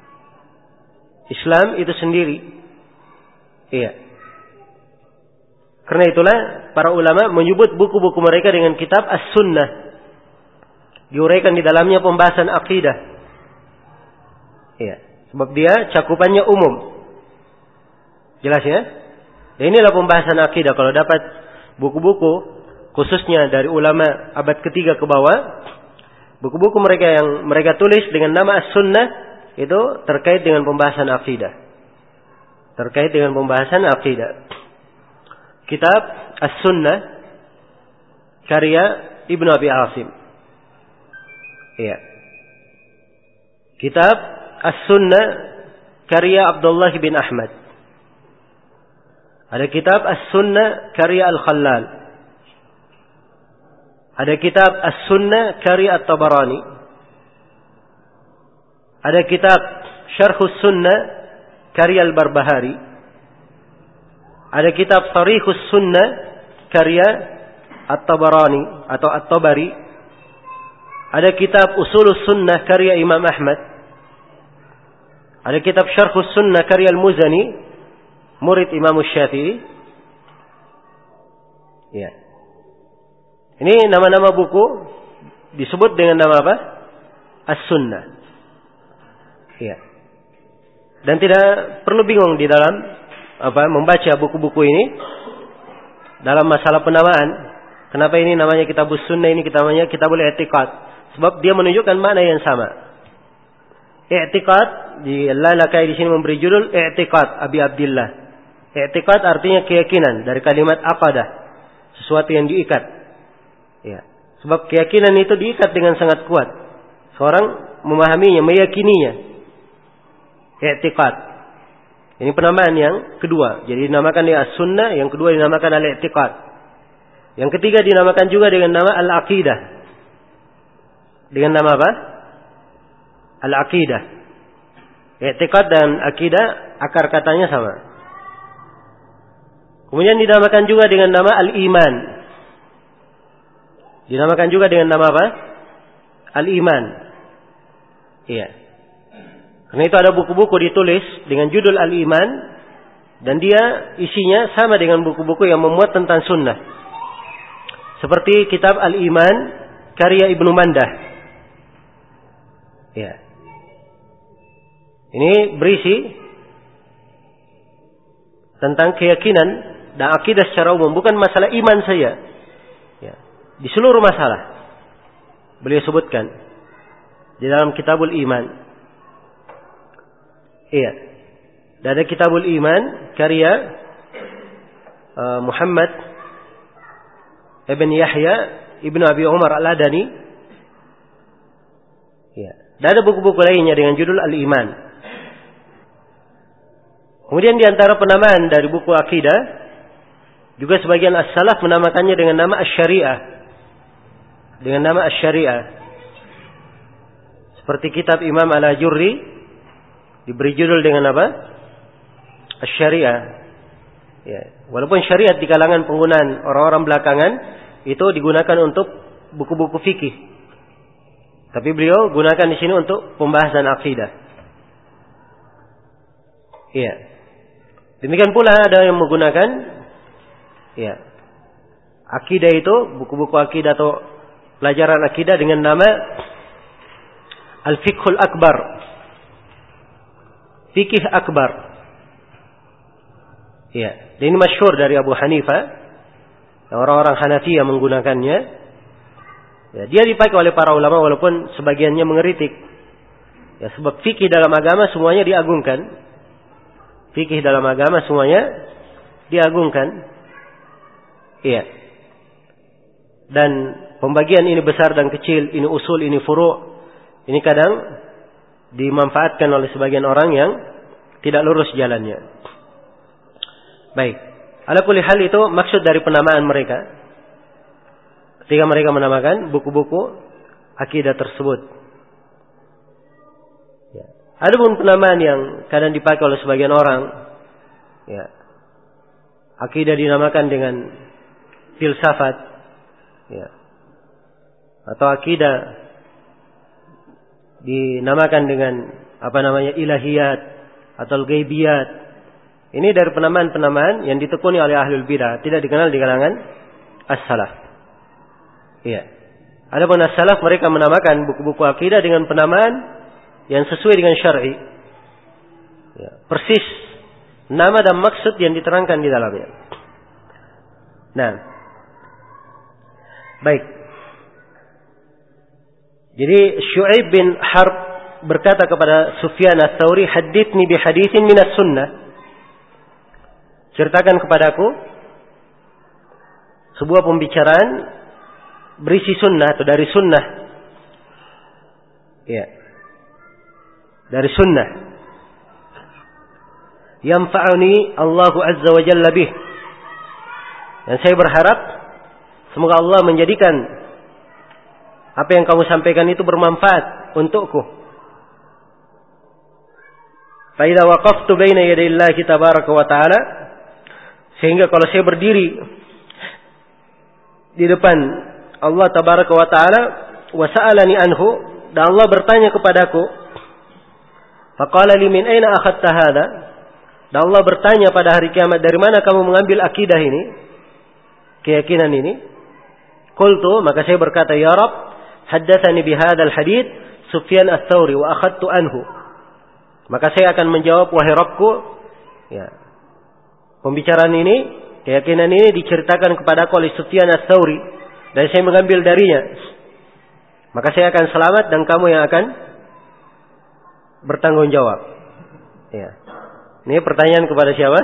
Islam itu sendiri. Iya. Karena itulah para ulama menyebut buku-buku mereka dengan kitab As-Sunnah. Diuraikan di dalamnya pembahasan akidah. Iya. Sebab dia cakupannya umum. Jelas ya? Dan inilah pembahasan akidah. Kalau dapat buku-buku khususnya dari ulama abad ketiga ke bawah, buku-buku mereka yang mereka tulis dengan nama As-Sunnah itu terkait dengan pembahasan akidah. Terkait dengan pembahasan akidah. Kitab As-Sunnah karya Ibnu Abi Asim. Iya. Kitab As-Sunnah karya Abdullah bin Ahmad. Ada kitab As-Sunnah karya Al-Khallal. Ada kitab As-Sunnah karya At-Tabarani. Ada kitab Syarhus Sunnah karya Al-Barbahari. Ada kitab Sharihus Sunnah karya At-Tabarani atau At-Tabari. Ada kitab Usulus Sunnah karya Imam Ahmad. Ada kitab Syarhus Sunnah karya Al-Muzani, murid Imam Syafi'i. Ya. Ini nama-nama buku disebut dengan nama apa? As-Sunnah. Ya. Dan tidak perlu bingung di dalam membaca buku-buku ini dalam masalah penamaan. Kenapa ini namanya Kitabus Sunnah, ini namanya Kitabul I'tiqad? Sebab dia menunjukkan makna yang sama. I'tiqad di Lalakai di sini memberi judul I'tiqad Abi Abdillah. I'tiqad artinya keyakinan, dari kalimat aqadah, sesuatu yang diikat. Ya. Sebab keyakinan itu diikat dengan sangat kuat. Seorang memahaminya, meyakininya. I'tiqad. Ini penamaan yang kedua. Jadi dinamakan dia As-Sunnah, yang kedua dinamakan Al-I'tiqad. Yang ketiga dinamakan juga dengan nama Al-Aqidah. Dengan nama apa? Al-Aqidah. I'tiqad dan Aqidah akar katanya sama. Kemudian dinamakan juga dengan nama Al-Iman. Dinamakan juga dengan nama apa? Al-Iman. Iya. Karena itu ada buku-buku ditulis dengan judul Al-Iman. Dan dia isinya sama dengan buku-buku yang memuat tentang sunnah. Seperti kitab Al-Iman karya Ibnu Mandah. Ya. Ini berisi tentang keyakinan dan akidah secara umum, bukan masalah iman saja. Ya. Di seluruh masalah beliau sebutkan di dalam Kitabul Iman. Iya. Dan ada Kitabul Iman karya Muhammad Ibn Yahya Ibn Abi Umar Al-Adani. Ya. Dan ada buku-buku lainnya dengan judul Al-Iman. Kemudian di antara penamaan dari buku akidah, juga sebagian as-salaf menamakannya dengan nama Asy-Syari'ah. Dengan nama Asy-Syari'ah. Seperti kitab Imam Al-Ajurri diberi judul dengan apa? Asy-Syari'ah. Ya. Walaupun syariat di kalangan penggunaan orang-orang belakangan itu digunakan untuk buku-buku fikih. Tapi beliau gunakan di sini untuk pembahasan akidah. Iya. Demikian pula ada yang menggunakan ya, akidah itu, buku-buku akidah atau pelajaran akidah dengan nama Al-Fiqhul Akbar. Fikih Akbar. Ya, ini masyhur dari Abu Hanifah. Orang-orang Hanafi yang menggunakannya. Ya, dia dipakai oleh para ulama walaupun sebagiannya mengeritik. Ya, sebab fikih dalam agama semuanya diagungkan. Fikih dalam agama semuanya diagungkan. Iya. Dan pembagian ini besar dan kecil, ini usul, ini furu'. Ini kadang dimanfaatkan oleh sebagian orang yang tidak lurus jalannya. Baik. Ala kulli hal itu maksud dari penamaan mereka. Ketika mereka menamakan buku-buku akidah tersebut. Ya. Ada pun penamaan yang kadang dipakai oleh sebagian orang. Ya. Akidah dinamakan dengan filsafat. Ya. Atau akidah dinamakan dengan ilahiyat atau ghaibiyat. Ini dari penamaan-penamaan yang ditekuni oleh ahlul bidah, tidak dikenal di kalangan as-salaf. Iya. Adapun as-salaf mereka menamakan buku-buku akidah dengan penamaan yang sesuai dengan syar'i. Ya, persis nama dan maksud yang diterangkan di dalamnya. Nah. Baik. Jadi Syu'aib bin Harb berkata kepada Sufyan ats-Tsauri, "Hadithni bi haditsin minas sunnah." Ceritakan kepadaku sebuah pembicaraan berisi sunnah atau dari sunnah. Ya. Dari sunnah. Yanfa'uni Allahu Azza wa Jalla bih. Dan saya berharap semoga Allah menjadikan apa yang kamu sampaikan itu bermanfaat untukku. Fa idza waqaftu baina yaday Allah tabaraka wa taala, sehingga kalau saya berdiri di depan Allah tabaraka wa taala, wa sa'alani anhu, dan Allah bertanya kepadaku, faqala li min aina akhadta hadha, dan Allah bertanya pada hari kiamat, dari mana kamu mengambil akidah ini, keyakinan ini? Qultu, maka saya berkata, ya Rabb, haddatsani bihadzal hadits Sufyan ats-Tsauri wa akhadtu anhu. Maka saya akan menjawab, wahai Rabbku, ya, pembicaraan ini, keyakinan ini diceritakan kepadaku oleh Sufyan ats-Tsauri dan saya mengambil darinya. Maka saya akan selamat dan kamu yang akan bertanggung jawab. Ya. Ini pertanyaan kepada siapa?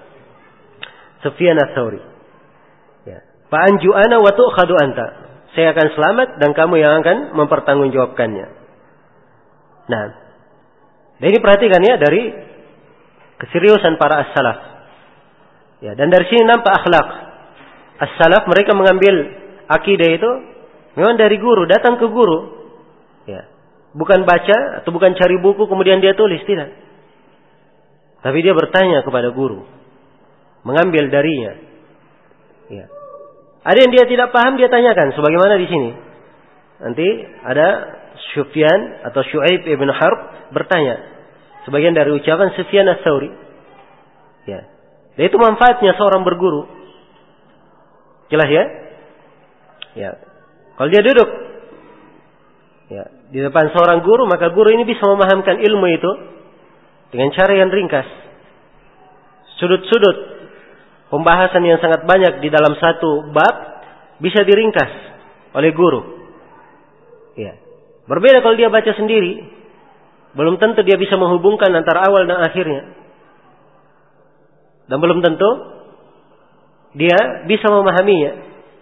Sufyan ats-Tsauri. Ya. Fa anju ana wa tu'khadu anta. Saya akan selamat dan kamu yang akan mempertanggungjawabkannya. Nah, dan ini perhatikan ya, dari keseriusan para as-salaf. Ya, dan dari sini nampak akhlak as-salaf. Mereka mengambil akidah itu memang dari guru, datang ke guru. Ya, bukan baca atau bukan cari buku kemudian dia tulis, tidak. Tapi dia bertanya kepada guru, mengambil darinya. Ya. Ada yang dia tidak paham, dia tanyakan, sebagaimana di sini. Nanti ada Sufyan atau Syu'aib ibn Harb bertanya, sebagian dari ucapan Sufyan ats-Tsauri. Ya. Dan itu manfaatnya seorang berguru. Jelas ya? Ya. Kalau dia duduk ya di depan seorang guru, maka guru ini bisa memahamkan ilmu itu dengan cara yang ringkas. Sudut-sudut pembahasan yang sangat banyak di dalam satu bab bisa diringkas oleh guru. Ya. Berbeda kalau dia baca sendiri, belum tentu dia bisa menghubungkan antara awal dan akhirnya. Dan belum tentu dia bisa memahaminya.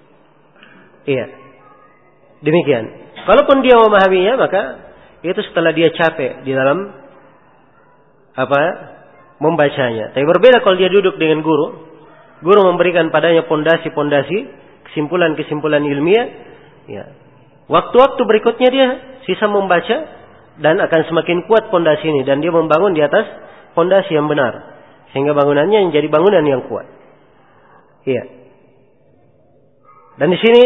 Iya. Demikian. Kalaupun dia memahaminya, maka itu setelah dia capek di dalam membacanya. Tapi berbeda kalau dia duduk dengan guru. Guru memberikan padanya pondasi-pondasi, kesimpulan-kesimpulan ilmiah. Ya. Waktu-waktu berikutnya dia sisa membaca dan akan semakin kuat pondasi ini, dan dia membangun di atas pondasi yang benar sehingga bangunannya menjadi bangunan yang kuat. Iya. Dan di sini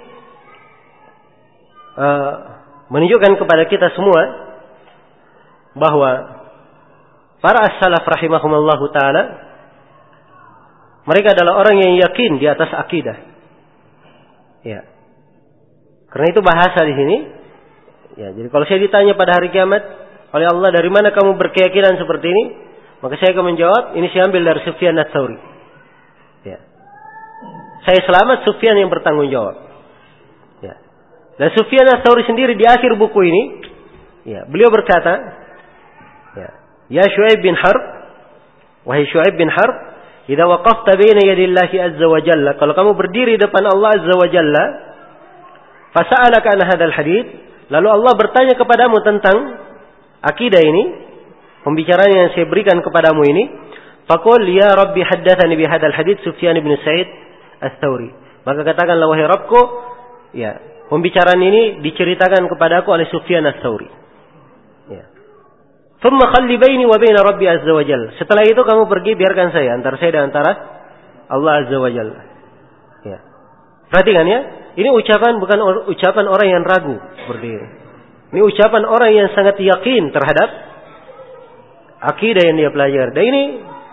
menunjukkan kepada kita semua bahwa para as-salaf rahimahumullahu taala, mereka adalah orang yang yakin di atas akidah. Ya. Karena itu bahasa di sini. Ya, jadi kalau saya ditanya pada hari kiamat oleh Allah, dari mana kamu berkeyakinan seperti ini? Maka saya akan menjawab, ini saya ambil dari Sufyan ats-Tsauri. Ya. Saya selamat, Sufyan yang bertanggung jawab. Ya. Dan Sufyan ats-Tsauri sendiri di akhir buku ini, ya, beliau berkata, ya Syu'aib bin Harb, wahai Syu'aib bin Harb, idza waqafta baina yadillahi azza wa jalla, kalau kamu berdiri depan Allah azza wa jalla, fasa'alaka an hadzal hadits, lalu Allah bertanya kepadamu tentang akidah ini, pembicaraan yang saya berikan kepadamu ini, faqul ya rabbi haddatsani bi hadzal hadits Sufyan bin Sa'id ats-Tsauri, maka katakanlah wahai Rabbku, ya, pembicaraan ini diceritakan kepadaku oleh Sufyan ats-Tsauri. Ya. Thumma khalli baini wa baina rabbi azza wa jalla. Setelah itu kamu pergi, biarkan saya antara saya dan antara Allah azza wa jalla. Ya. Perhatikan ya, ini ucapan bukan ucapan orang yang ragu berdiri. Ini ucapan orang yang sangat yakin terhadap akidah yang dia pelajari. Dan ini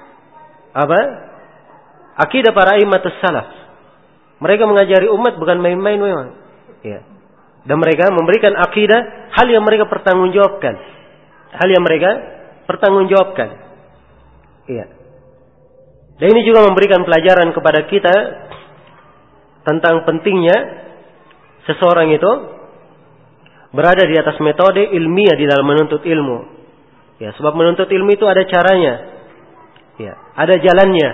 akidah para imamatus salaf. Mereka mengajari umat bukan main-main memang. Ya. Dan mereka memberikan akidah hal yang mereka pertanggungjawabkan. Iya. Dan ini juga memberikan pelajaran kepada kita tentang pentingnya seseorang itu berada di atas metode ilmiah di dalam menuntut ilmu. Ya, sebab menuntut ilmu itu ada caranya. Ya, ada jalannya.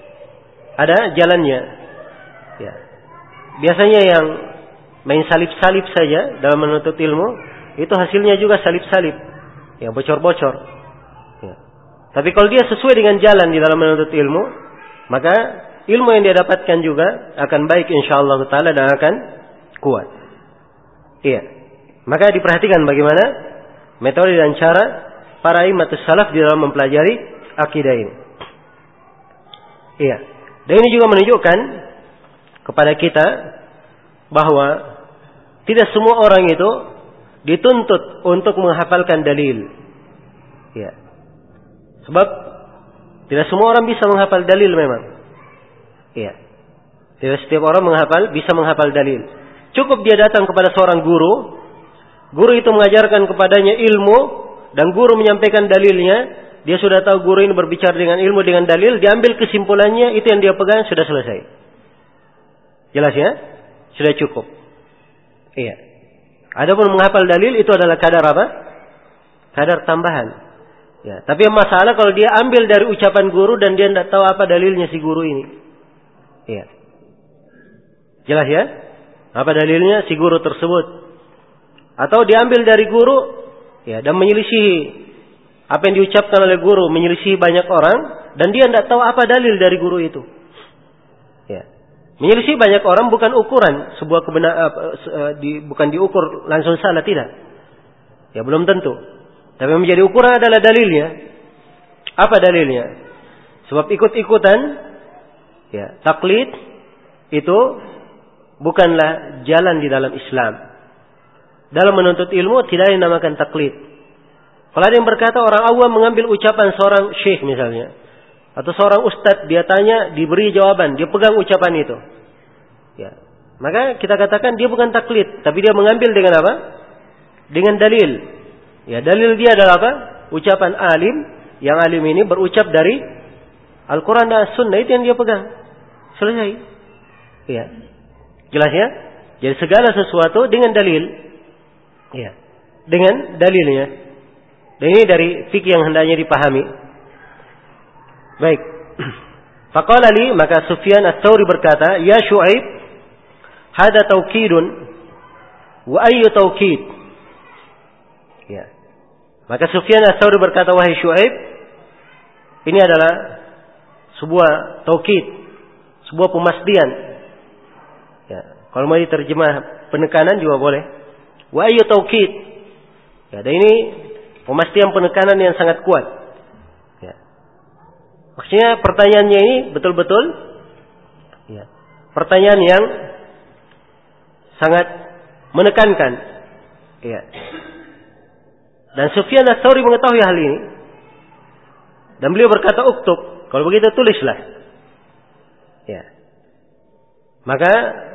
Ya. Biasanya yang main salib-salib saja dalam menuntut ilmu, itu hasilnya juga salib-salib. Ya, bocor-bocor. Ya. Tapi kalau dia sesuai dengan jalan di dalam menuntut ilmu, maka ilmu yang dia dapatkan juga akan baik insyaallah taala dan akan kuat. Iya. Maka diperhatikan bagaimana metode dan cara para imamatus salaf di dalam mempelajari akidah ini. Iya. Dan ini juga menunjukkan kepada kita bahwa tidak semua orang itu dituntut untuk menghafalkan dalil. Ya. Sebab tidak semua orang bisa menghafal dalil memang. Ya. Tidak setiap orang bisa menghafal dalil. Cukup dia datang kepada seorang guru. Guru itu mengajarkan kepadanya ilmu dan guru menyampaikan dalilnya. Dia sudah tahu guru ini berbicara dengan ilmu dengan dalil, diambil kesimpulannya, itu yang dia pegang, sudah selesai. Jelas ya? Sudah cukup. Iya. Adapun menghafal dalil itu adalah kadar apa? Kadar tambahan. Ya, tapi masalah kalau dia ambil dari ucapan guru dan dia tidak tahu apa dalilnya si guru ini. Iya. Jelas ya? Apa dalilnya si guru tersebut? Atau diambil dari guru, ya, dan menyelisihi apa yang diucapkan oleh guru, menyelisihi banyak orang, dan dia tidak tahu apa dalil dari guru itu. Ya. Menyelisih banyak orang bukan ukuran sebuah kebenaran, bukan diukur langsung salah, tidak. Ya, belum tentu. Tapi yang menjadi ukuran adalah dalilnya. Apa dalilnya? Sebab ikut-ikutan, ya, taklid itu bukanlah jalan di dalam Islam. Dalam menuntut ilmu tidak dinamakan taklid. Kalau ada yang berkata orang awam mengambil ucapan seorang syekh misalnya, atau seorang ustadz, dia tanya, diberi jawaban, dia pegang ucapan itu. Ya. Maka kita katakan dia bukan taklid, tapi dia mengambil dengan apa? Dengan dalil. Ya, dalil dia adalah apa? Ucapan alim, yang alim ini berucap dari Al-Quran dan Sunnah, itu yang dia pegang. Selesai. Ya. Jelas ya? Jadi segala sesuatu dengan dalil. Ya. Dengan dalilnya. Dan ini dari fikih yang hendaknya dipahami. Baik. Faqala li, maka Sufyan Ats-Tsauri berkata, "Ya Syu'aib, hada taukidun wa ayyu taukid?" Ya. Maka Sufyan Ats-Tsauri berkata, "Wahai Syu'aib, ini adalah sebuah taukid, sebuah pemastian." Ya. Kalau mau diterjemah penekanan juga boleh. Wa ayyu taukid? Ya, dan ini pemastian penekanan yang sangat kuat. Ya. Maksudnya pertanyaannya ini betul-betul, ya, pertanyaan yang sangat menekankan. Ya. Dan Sufyan Ats-Tsauri mengetahui hal ini. Dan beliau berkata, "Uktub." Kalau begitu tulislah. Ya. Maka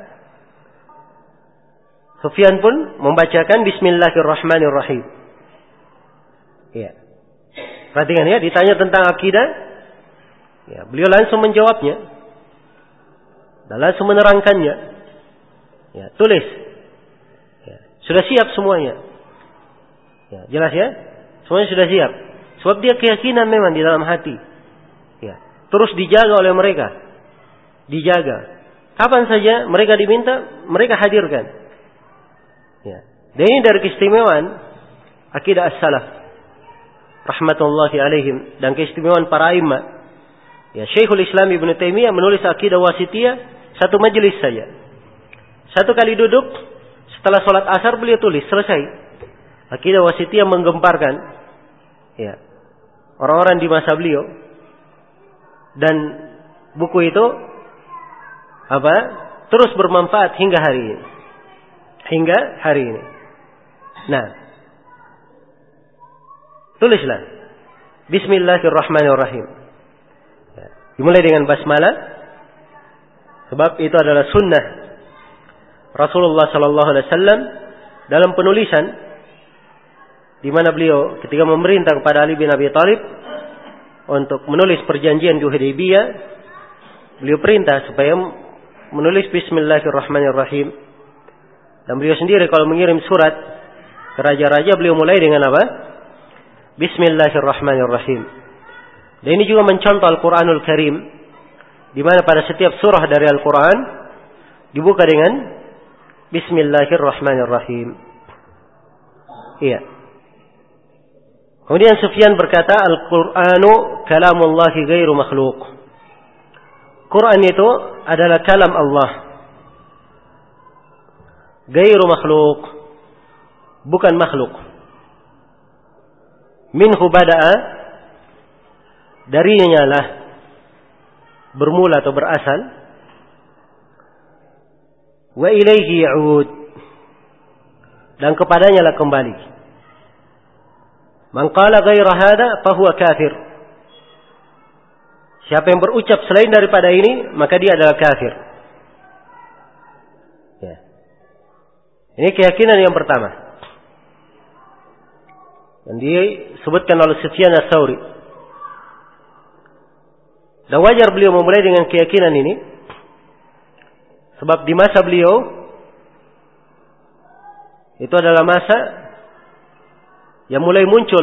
Sufyan pun membacakan Bismillahirrahmanirrahim. Ya. Perhatikan ya, ditanya tentang akidah, ya, beliau langsung menjawabnya dan langsung menerangkannya. Ya, tulis. Ya, sudah siap semuanya. Ya, jelas ya? Semuanya sudah siap. Sebab dia keyakinan memang di dalam hati. Ya, terus dijaga oleh mereka. Dijaga. Kapan saja mereka diminta, mereka hadirkan. Ya. Dan ini dari keistimewaan akidah as-salaf rahmatullahi alaihim dan keistimewaan para imam. Ya, Syekhul Islam Ibnu Taimiyah menulis akidah wasitiyah satu majelis saja. Satu kali duduk setelah sholat asar beliau tulis, selesai. Akidah wasitiyah menggemparkan, ya, orang-orang di masa beliau, dan buku itu apa? Terus bermanfaat hingga hari ini. Hingga hari ini. Nah, tulislah Bismillahirrahmanirrahim. Ya. Dimulai dengan basmalah, sebab itu adalah sunnah Rasulullah sallallahu alaihi wasallam dalam penulisan, di mana beliau ketika memerintah kepada Ali bin Abi Thalib untuk menulis perjanjian di Hudaybiyah, beliau perintah supaya menulis Bismillahirrahmanirrahim. Dan beliau sendiri kalau mengirim surat ke raja-raja, beliau mulai dengan apa? Bismillahirrahmanirrahim. Dan ini juga mencontoh Al-Quranul Karim, di mana pada setiap surah dari Al-Quran dibuka dengan Bismillahirrahmanirrahim. Iya. Kemudian Sufyan berkata, Al-Qur'anu kalamullahi ghairu makhluk. Al-Quran itu adalah kalam Allah. Gairu makhluk. Bukan makhluk. Minhu bada'a. Darinya lah bermula atau berasal. Wa ilaihi ya'ud. Dan kepadanya lah kembali. Man qala ghaira hada fahuwa kafir. Siapa yang berucap selain daripada ini, maka dia adalah kafir. Ya. Ini keyakinan yang pertama. Dan disebutkan oleh Sufyan Ats-Tsauri. Dan wajar beliau memulai dengan keyakinan ini. Sebab di masa beliau, itu adalah masa yang mulai muncul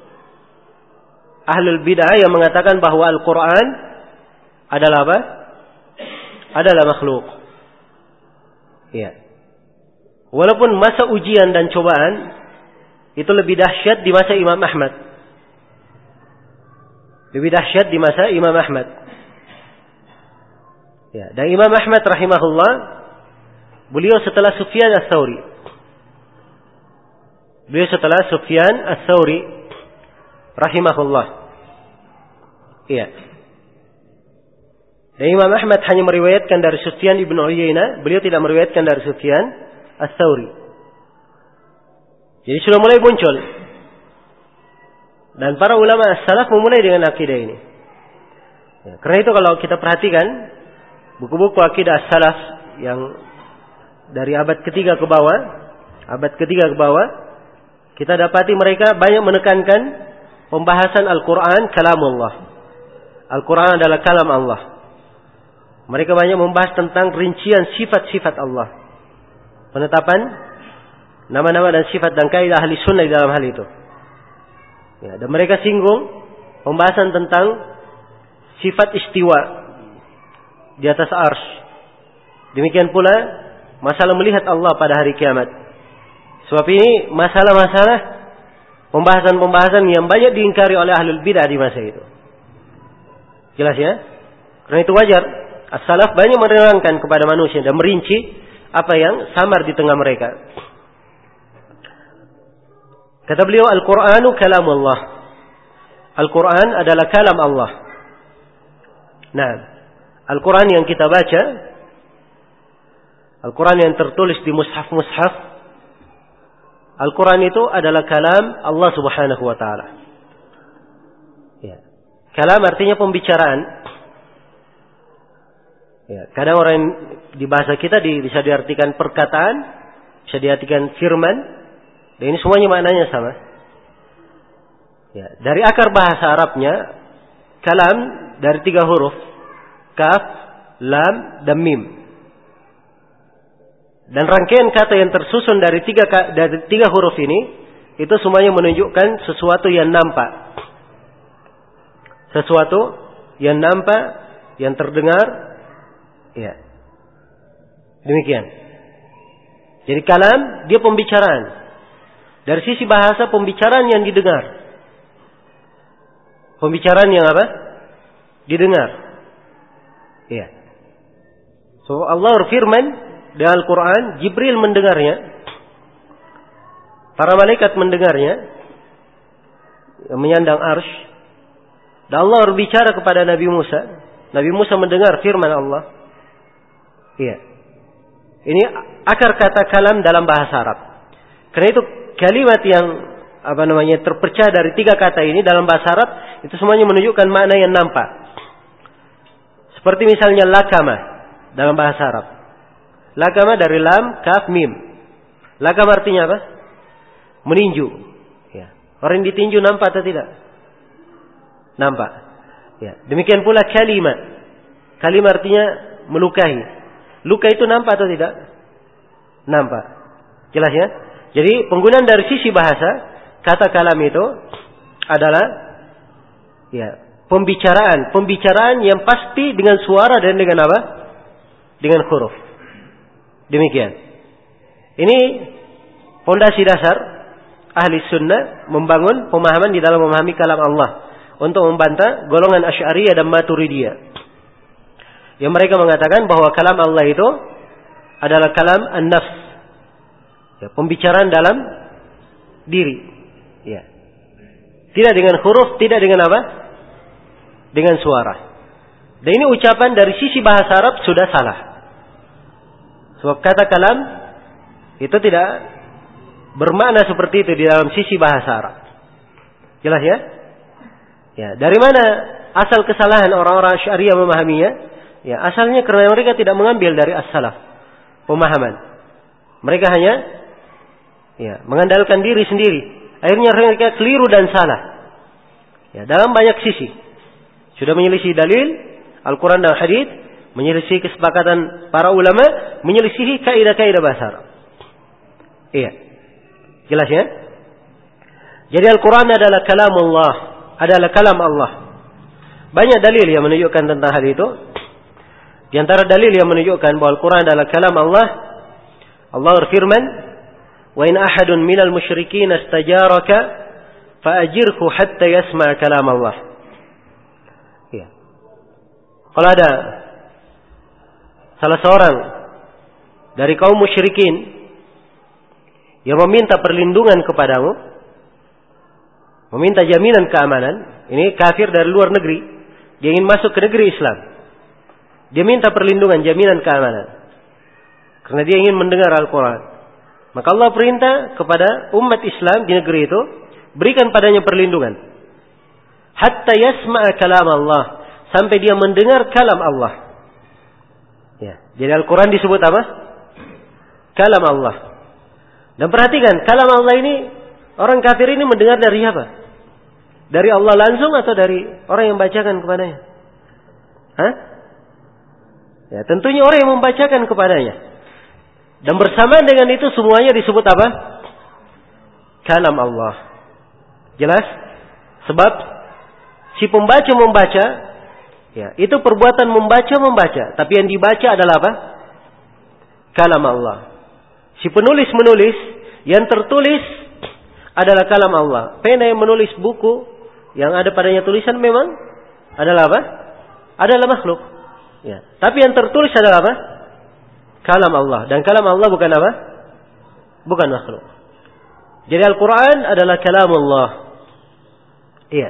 ahlul bid'ah yang mengatakan bahwa Al-Quran adalah apa? Adalah makhluk. Ya. Walaupun masa ujian dan cobaan itu lebih dahsyat di masa Imam Ahmad. Lebih dahsyat di masa Imam Ahmad. Ya. Dan Imam Ahmad rahimahullah, beliau setelah Sufyan Ats-Tsauri. Beliau setelah Sufyan Ats-Tsauri rahimahullah. Iya. Dan Imam Ahmad hanya meriwayatkan dari Sufyan ibn Uyainah, beliau tidak meriwayatkan dari Sufyan Ats-Tsauri. Jadi sudah mulai muncul. Dan para ulama as-salaf memulai dengan akidah ini. Ya, karena itu kalau kita perhatikan buku-buku akidah as-salaf yang dari abad ketiga ke bawah, kita dapati mereka banyak menekankan pembahasan Al-Quran kalamullah. Al-Quran adalah kalam Allah. Mereka banyak membahas tentang rincian sifat-sifat Allah. Penetapan nama-nama dan sifat dan kaidah ahli sunnah di dalam hal itu. Ya, dan mereka singgung pembahasan tentang sifat istiwa di atas arsy. Demikian pula masalah melihat Allah pada hari kiamat. Sebab ini masalah-masalah pembahasan-pembahasan yang banyak diingkari oleh ahlul bidah di masa itu. Jelas ya? Karena itu wajar as-salaf banyak menerangkan kepada manusia dan merinci apa yang samar di tengah mereka. Kata beliau, Al-Qur'anu kalamullah. Al-Quran adalah kalam Allah. Nah, Al-Quran yang kita baca, Al-Quran yang tertulis di mushaf-mushaf, Al-Quran itu adalah kalam Allah subhanahu wa ta'ala. Ya. Kalam artinya pembicaraan. Ya. Kadang orang di bahasa kita bisa diartikan perkataan, bisa diartikan firman, dan ini semuanya maknanya sama. Ya. Dari akar bahasa Arabnya, kalam dari 3 huruf, kaf, lam, dan mim. Dan rangkaian kata yang tersusun dari tiga huruf ini, itu semuanya menunjukkan sesuatu yang nampak. Sesuatu yang nampak, yang terdengar. Ya. Demikian. Jadi kalam, dia pembicaraan. Dari sisi bahasa, pembicaraan yang didengar. Pembicaraan yang apa? Didengar. Ya. So Allah berfirman dalam Al-Quran, Jibril mendengarnya, para malaikat mendengarnya, yang menyandang arsy, dan Allah berbicara kepada Nabi Musa. Nabi Musa mendengar firman Allah. Iya. Ini akar kata kalam dalam bahasa Arab. Karena itu kalimat yang terpecah dari 3 kata ini dalam bahasa Arab, itu semuanya menunjukkan makna yang nampak. Seperti misalnya lakama dalam bahasa Arab. Lakama dari lam, kaf, mim. Lakam artinya apa? Meninju. Ya. Orang yang ditinju nampak atau tidak? Nampak. Ya. Demikian pula kalimat. Kalimat artinya melukai. Luka itu nampak atau tidak? Nampak. Jelas ya? Jadi penggunaan dari sisi bahasa, kata kalam itu adalah ya, pembicaraan yang pasti dengan suara dan dengan apa? Dengan huruf. Demikian. Ini fondasi dasar ahli sunnah membangun pemahaman di dalam memahami kalam Allah untuk membantah golongan Asy'ariyah dan Maturidiyah. Yang mereka mengatakan bahwa kalam Allah itu adalah kalam an-nafs. Ya, pembicaraan dalam diri. Ya. Tidak dengan huruf, tidak dengan apa? Dengan suara. Dan ini ucapan dari sisi bahasa Arab sudah salah. Sebab kata kalam itu tidak bermakna seperti itu di dalam sisi bahasa Arab. Jelas ya? Ya, dari mana asal kesalahan orang-orang Asy'ariyah memahaminya? Ya, asalnya karena mereka tidak mengambil dari as-salaf pemahaman. Mereka hanya mengandalkan diri sendiri. Akhirnya mereka keliru dan salah. Ya, dalam banyak sisi. Sudah menyelisih dalil Al-Quran dan Hadits, menyelisih kesepakatan para ulama, menyelisihi kaidah-kaidah bahasa Arab. Iya. Jelas ya? Jadi Al-Quran adalah kalamullah, adalah kalam Allah. Banyak dalil yang menunjukkan tentang hal itu. Di antara dalil yang menunjukkan bahwa Al-Quran adalah kalam Allah, Allah berfirman, "Wa in ahadun minal musyrikin istajaraka fa'ajirhu hatta yasma' kalam Allah." Ya. Kalau ada salah seorang dari kaum musyrikin yang meminta perlindungan kepadamu, meminta jaminan keamanan, ini kafir dari luar negeri, dia ingin masuk ke negeri Islam, dia minta perlindungan, jaminan keamanan, karena dia ingin mendengar Al-Quran. Maka Allah perintah kepada umat Islam di negeri itu, berikan padanya perlindungan. Hatta yasma'a kalam Allah, sampai dia mendengar kalam Allah. Ya, jadi Al-Quran disebut apa? Kalam Allah. Dan perhatikan, kalam Allah ini, orang kafir ini mendengar dari apa? Dari Allah langsung atau dari orang yang membacakan kepadanya? Hah? Ya, tentunya orang yang membacakan kepadanya. Dan bersamaan dengan itu semuanya disebut apa? Kalam Allah. Jelas? Sebab si pembaca membaca, ya, itu perbuatan membaca, tapi yang dibaca adalah apa? Kalam Allah. Si penulis menulis, yang tertulis adalah kalam Allah. Pena yang menulis buku, yang ada padanya tulisan memang adalah apa? Adalah makhluk. Ya. Tapi yang tertulis adalah apa? Kalam Allah. Dan kalam Allah bukan apa? Bukan makhluk. Jadi Al-Quran adalah kalam Allah. Iya.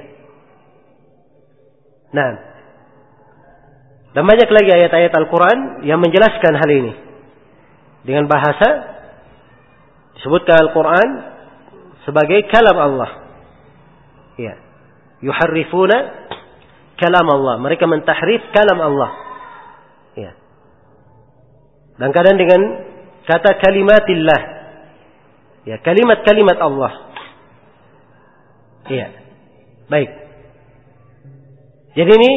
Nah. Dan banyak lagi ayat-ayat Al-Quran yang menjelaskan hal ini. Dengan bahasa, disebutkan Al-Quran sebagai kalam Allah. Ya. Yuharrifuna kalam Allah. Mereka mentahrif kalam Allah. Ya. Dan kadang dengan kata kalimatillah. Ya, kalimat-kalimat Allah. Iya. Baik. Jadi ini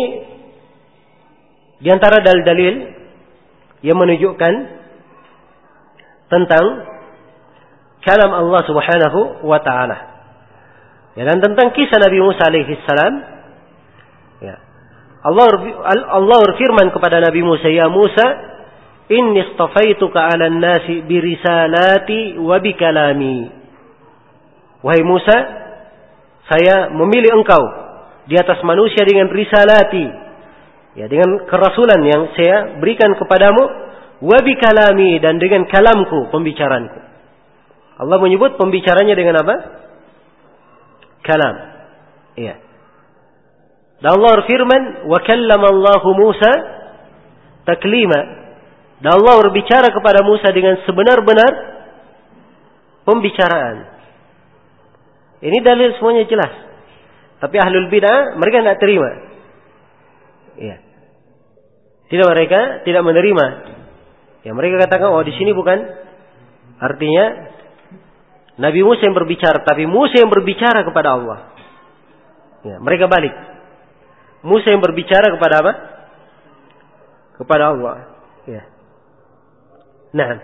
di antara dalil-dalil yang menunjukkan tentang kalam Allah Subhanahu wa taala. Ya, dan tentang kisah Nabi Musa alaihi salam. Ya. Allah berfirman kepada Nabi Musa, "Ya Musa, inni istafaituka 'alan nasi bi risalati wa bi kalami." Wahai Musa, saya memilih engkau di atas manusia dengan risalati, ya, dengan kerasulan yang saya berikan kepadamu, wa bi kalami, dan dengan kalamku, pembicaraanku. Allah menyebut pembicaranya dengan apa? Kalam. Iya. Dan Allah berfirman, "Wa kallama Allahu Musa taklima." Dan Allah berbicara kepada Musa dengan sebenar-benar pembicaraan. Ini dalil semuanya jelas. Tapi ahlul bid'ah mereka tidak terima. Iya. Mereka tidak menerima. Ya, mereka katakan, oh di sini bukan artinya Nabi Musa yang berbicara, tapi Musa yang berbicara kepada Allah. Ya, mereka balik. Musa yang berbicara kepada apa? Kepada Allah. Ya. Nah,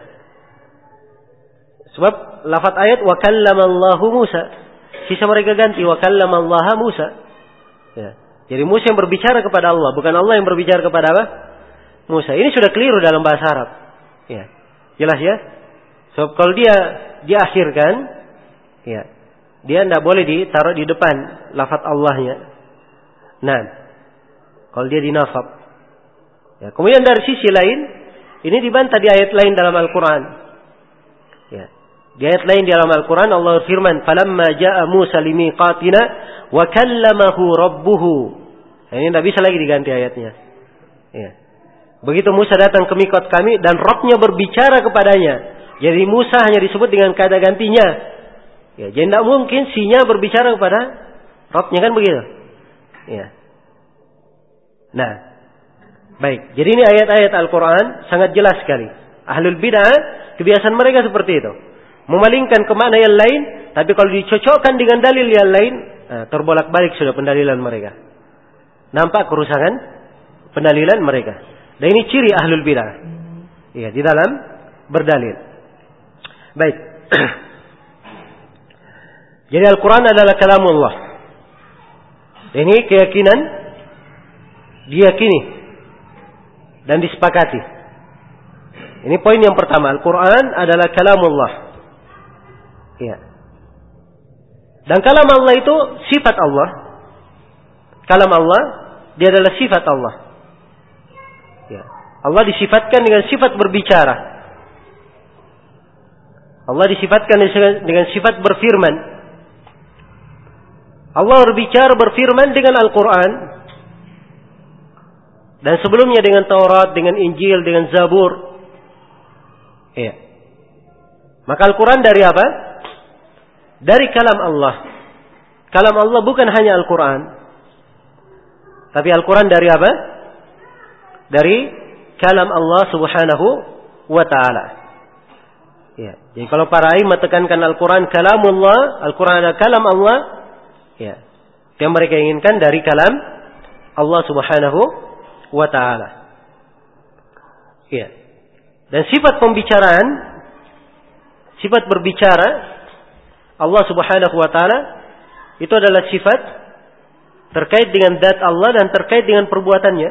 sebab lafaz ayat wa kallamallahu Musa, sisa mereka ganti wa kallamallaha Musa. Ya. Jadi Musa yang berbicara kepada Allah, bukan Allah yang berbicara kepada apa? Musa. Ini sudah keliru dalam bahasa Arab. Ya. Jelas ya? Sebab kalau dia diakhirkan, ya, dia tidak boleh ditaruh di depan lafaz Allahnya. Nah, kalau dia dinasab, Ya, kemudian dari sisi lain, ini dibantah di ayat lain dalam Al-Quran. Ya. Di ayat lain di dalam Al-Quran Allah berfirman, "Falamma ja'a Musa limiqatina wa kallamahu rabbuhu." Nah, ini tidak bisa lagi diganti ayatnya. Ya. Begitu Musa datang ke miqat kami dan Rabb-nya berbicara kepadanya. Jadi Musa hanya disebut dengan kata gantinya. Ya, jadi tidak mungkin sinya berbicara kepada Rabb-nya, kan begitu? Ya. Nah, baik. Jadi ini ayat-ayat Al-Quran sangat jelas sekali. Ahlul bid'ah kebiasaan mereka seperti itu. Memalingkan ke makna yang lain, tapi kalau dicocokkan dengan dalil yang lain, terbolak-balik sudah pendalilan mereka. Nampak kerusakan pendalilan mereka. Dan ini ciri ahlul bid'ah. Ya, di dalam berdalil. Baik. Jadi Al-Quran adalah kalamullah. Ini keyakinan diyakini dan disepakati. Ini poin yang pertama. Al-Quran adalah kalamullah. Ya. Dan kalam Allah itu sifat Allah. Kalam Allah, dia adalah sifat Allah. Ya. Allah disifatkan dengan sifat berbicara. Allah disifatkan dengan sifat berfirman. Allah berbicara berfirman dengan Al-Quran. Dan sebelumnya dengan Taurat, dengan Injil, dengan Zabur. Ya. Maka Al-Quran dari apa? Dari kalam Allah. Kalam Allah bukan hanya Al-Quran. Tapi Al-Quran dari apa? Dari kalam Allah subhanahu wa ta'ala. Ya. Jadi kalau para imam tekankan Al-Quran kalamullah, Al-Quran adalah kalam Allah. Ya. Yang mereka inginkan dari kalam Allah subhanahu wa ta'ala. Ya. Dan sifat pembicaraan, sifat berbicara Allah subhanahu wa ta'ala itu adalah sifat terkait dengan zat Allah dan terkait dengan perbuatannya.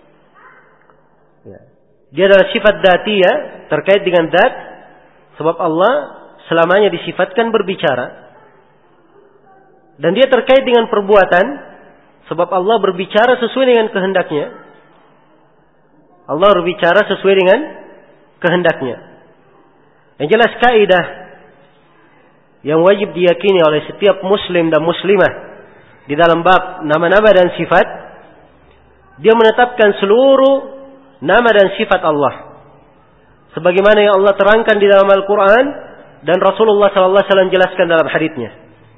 Ya. Dia adalah sifat dzatiyah terkait dengan zat, sebab Allah selamanya disifatkan berbicara. Dan dia terkait dengan perbuatan, sebab Allah berbicara sesuai dengan kehendaknya. Allah berbicara sesuai dengan kehendaknya. Yang jelas kaidah yang wajib diyakini oleh setiap muslim dan muslimah di dalam bab nama-nama dan sifat, dia menetapkan seluruh nama dan sifat Allah sebagaimana yang Allah terangkan di dalam Al-Quran dan Rasulullah SAW jelaskan dalam haditsnya.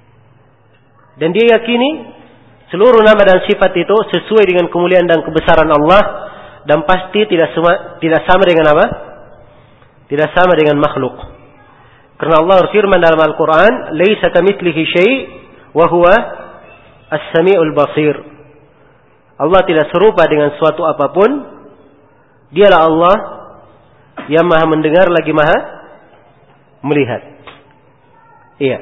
Dan dia yakini seluruh nama dan sifat itu sesuai dengan kemuliaan dan kebesaran Allah, dan pasti tidak sama dengan apa? Tidak sama dengan makhluk. Karena Allah berfirman dalam Al-Quran, "Laisa kamitslihi syai' wa huwa as-sami'ul basir." Allah tidak serupa dengan suatu apapun. Dialah Allah yang maha mendengar lagi maha melihat. Iya.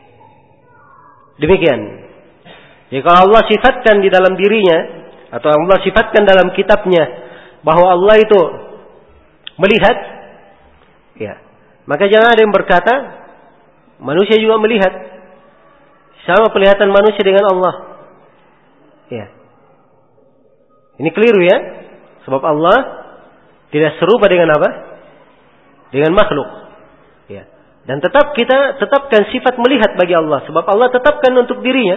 Demikian. Jadi kalau Allah sifatkan di dalam dirinya, atau Allah sifatkan dalam kitabnya bahwa Allah itu melihat, ya, maka jangan ada yang berkata manusia juga melihat. Sama penglihatan manusia dengan Allah. Ya. Ini keliru ya. Sebab Allah tidak serupa dengan apa? Dengan makhluk. Ya. Dan tetap kita tetapkan sifat melihat bagi Allah. Sebab Allah tetapkan untuk dirinya.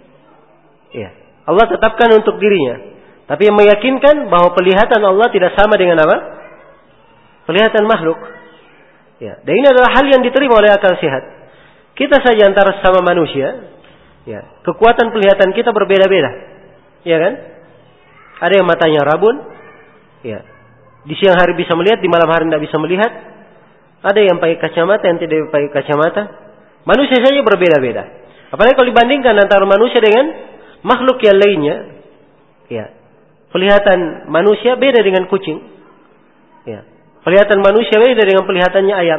Ya. Allah tetapkan untuk dirinya. Tapi yang meyakinkan bahwa penglihatan Allah tidak sama dengan apa? Penglihatan makhluk. Ya. Dan ini adalah hal yang diterima oleh akal sehat. Kita saja antara sesama manusia, ya, kekuatan penglihatan kita berbeda-beda. Ya kan? Ada yang matanya rabun, ya, di siang hari bisa melihat, di malam hari tidak bisa melihat. Ada yang pakai kacamata, yang tidak pakai kacamata. Manusia saja berbeda-beda. Apalagi kalau dibandingkan antara manusia dengan makhluk yang lainnya, ya, penglihatan manusia beda dengan kucing. Ya, penglihatan manusia beda dengan penglihatannya ayam.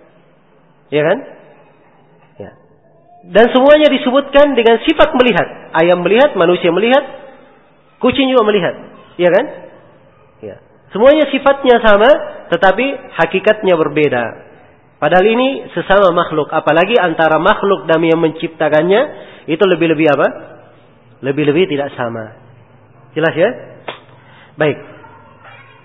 Ya kan? Ya. Dan semuanya disebutkan dengan sifat melihat. Ayam melihat, manusia melihat, kucing juga melihat. Ya kan? Ya. Semuanya sifatnya sama, tetapi hakikatnya berbeda. Padahal ini sesama makhluk. Apalagi antara makhluk dan yang menciptakannya, itu lebih-lebih apa? Lebih-lebih tidak sama. Jelas ya? Baik.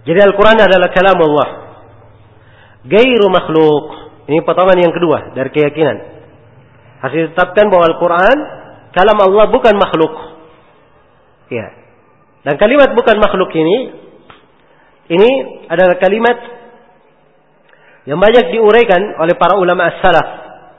Jadi Al-Quran adalah kalam Allah. Gairu makhluk. Ini potongan yang kedua dari keyakinan. Harus ditetapkan bahwa Al-Quran kalam Allah, bukan makhluk. Ya. Dan kalimat bukan makhluk ini adalah kalimat yang banyak diuraikan oleh para ulama as-salaf.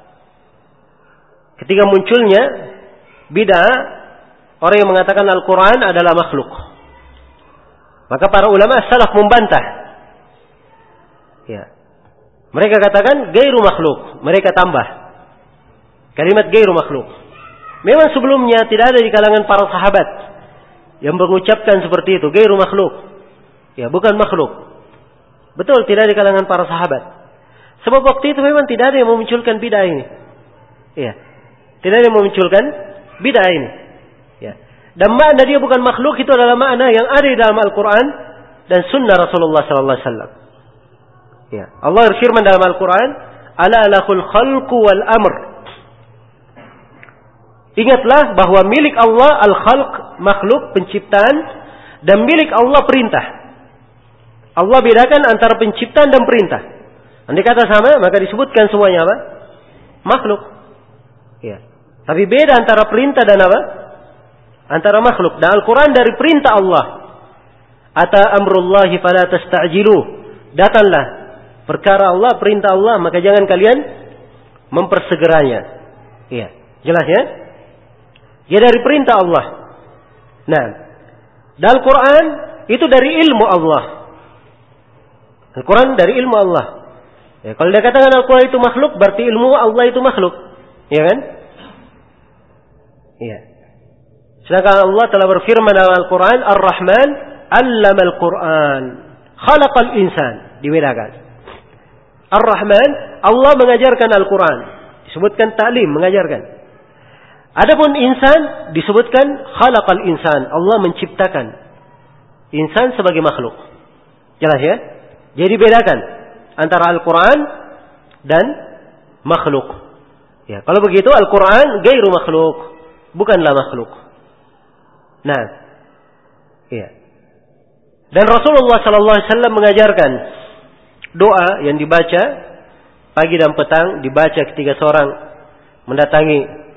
Ketika munculnya bid'ah orang yang mengatakan Al-Quran adalah makhluk, maka para ulama as-salaf membantah. Ya. Mereka katakan gairu makhluk. Mereka tambah kalimat gairu makhluk. Memang sebelumnya tidak ada di kalangan para sahabat yang mengucapkan seperti itu, gairu makhluk. Ya, bukan makhluk. Betul, tidak di kalangan para sahabat. Sebab waktu itu memang tidak ada yang memunculkan bid'ah ini. Ya. Tidak ada yang memunculkan bid'ah ini. Ya. Dan makna dia bukan makhluk itu adalah makna yang ada di dalam Al-Quran dan sunnah Rasulullah SAW. Ya. Allah berfirman dalam Al-Quran, ala lahul khalqu wal amr. Ingatlah bahwa milik Allah al-khalq, makhluk, penciptaan, dan milik Allah perintah. Allah bedakan antara penciptaan dan perintah. Andai kata sama, maka disebutkan semuanya apa? Makhluk. Ya. Tapi beda antara perintah dan apa? Antara makhluk. Dan Al-Quran dari perintah Allah. Ata amrullahi fala tasta'jilu. Datanglah perkara Allah, perintah Allah, maka jangan kalian mempersegeranya. Iya. Jelas ya? Ya, dari perintah Allah. Nah, dan Al-Quran itu dari ilmu Allah. Al-Quran dari ilmu Allah. Ya, kalau dia katakan Al-Quran itu makhluk, berarti ilmu Allah itu makhluk. Ya kan? Iya. Sedangkan Allah telah berfirman dalam Al-Quran, Ar-Rahman, Allama Al-Quran, Khalaqal Insan. Dibedakan. Ar-Rahman, Allah mengajarkan Al-Quran. Disebutkan ta'lim, mengajarkan. Adapun insan disebutkan khalaqal insan, Allah menciptakan insan sebagai makhluk. Jelas ya? Jadi bedakan antara Al-Quran dan makhluk. Ya, kalau begitu Al-Quran gairu makhluk, bukanlah makhluk. Nah, iya. Dan Rasulullah SAW mengajarkan doa yang dibaca pagi dan petang, dibaca ketika seorang mendatangi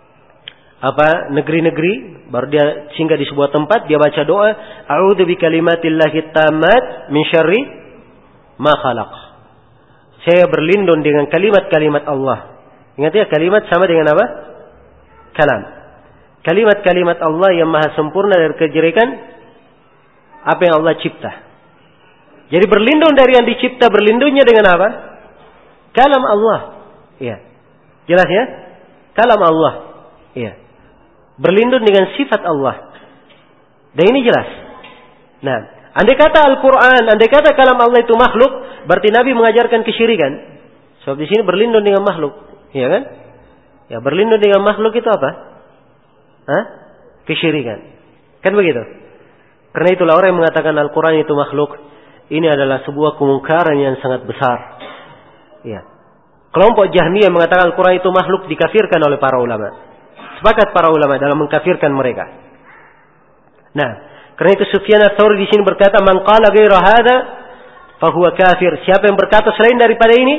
negeri-negeri, baru dia singgah di sebuah tempat, dia baca doa, a'udzu bikalimatillahi tammat min syarri ma khalaq. Saya berlindung dengan kalimat-kalimat Allah. Ingat ya, kalimat sama dengan apa? Kalam. Kalimat-kalimat Allah yang maha sempurna dari kejelekan apa yang Allah cipta. Jadi berlindung dari yang dicipta, berlindungnya dengan apa? Kalam Allah. Iya. Jelas ya? Kalam Allah. Iya. Berlindung dengan sifat Allah. Dan ini jelas. Nah, andai kata Al-Quran, andai kata kalam Allah itu makhluk, berarti Nabi mengajarkan kesyirikan. Sebab di sini berlindung dengan makhluk. Iya kan? Ya, berlindung dengan makhluk itu apa? Hah? Kesyirikan. Kan begitu? Karena itulah orang yang mengatakan Al-Quran itu makhluk, ini adalah sebuah kemungkaran yang sangat besar. Ya. Kelompok Jahmiyah mengatakan Al-Quran itu makhluk, dikafirkan oleh para ulama. Sepakat para ulama dalam mengkafirkan mereka. Nah, karena itu Sufyan ats-Tsauri di sini berkata, "Man qala ghaira hadza fa huwa kafir." Siapa yang berkata selain daripada ini,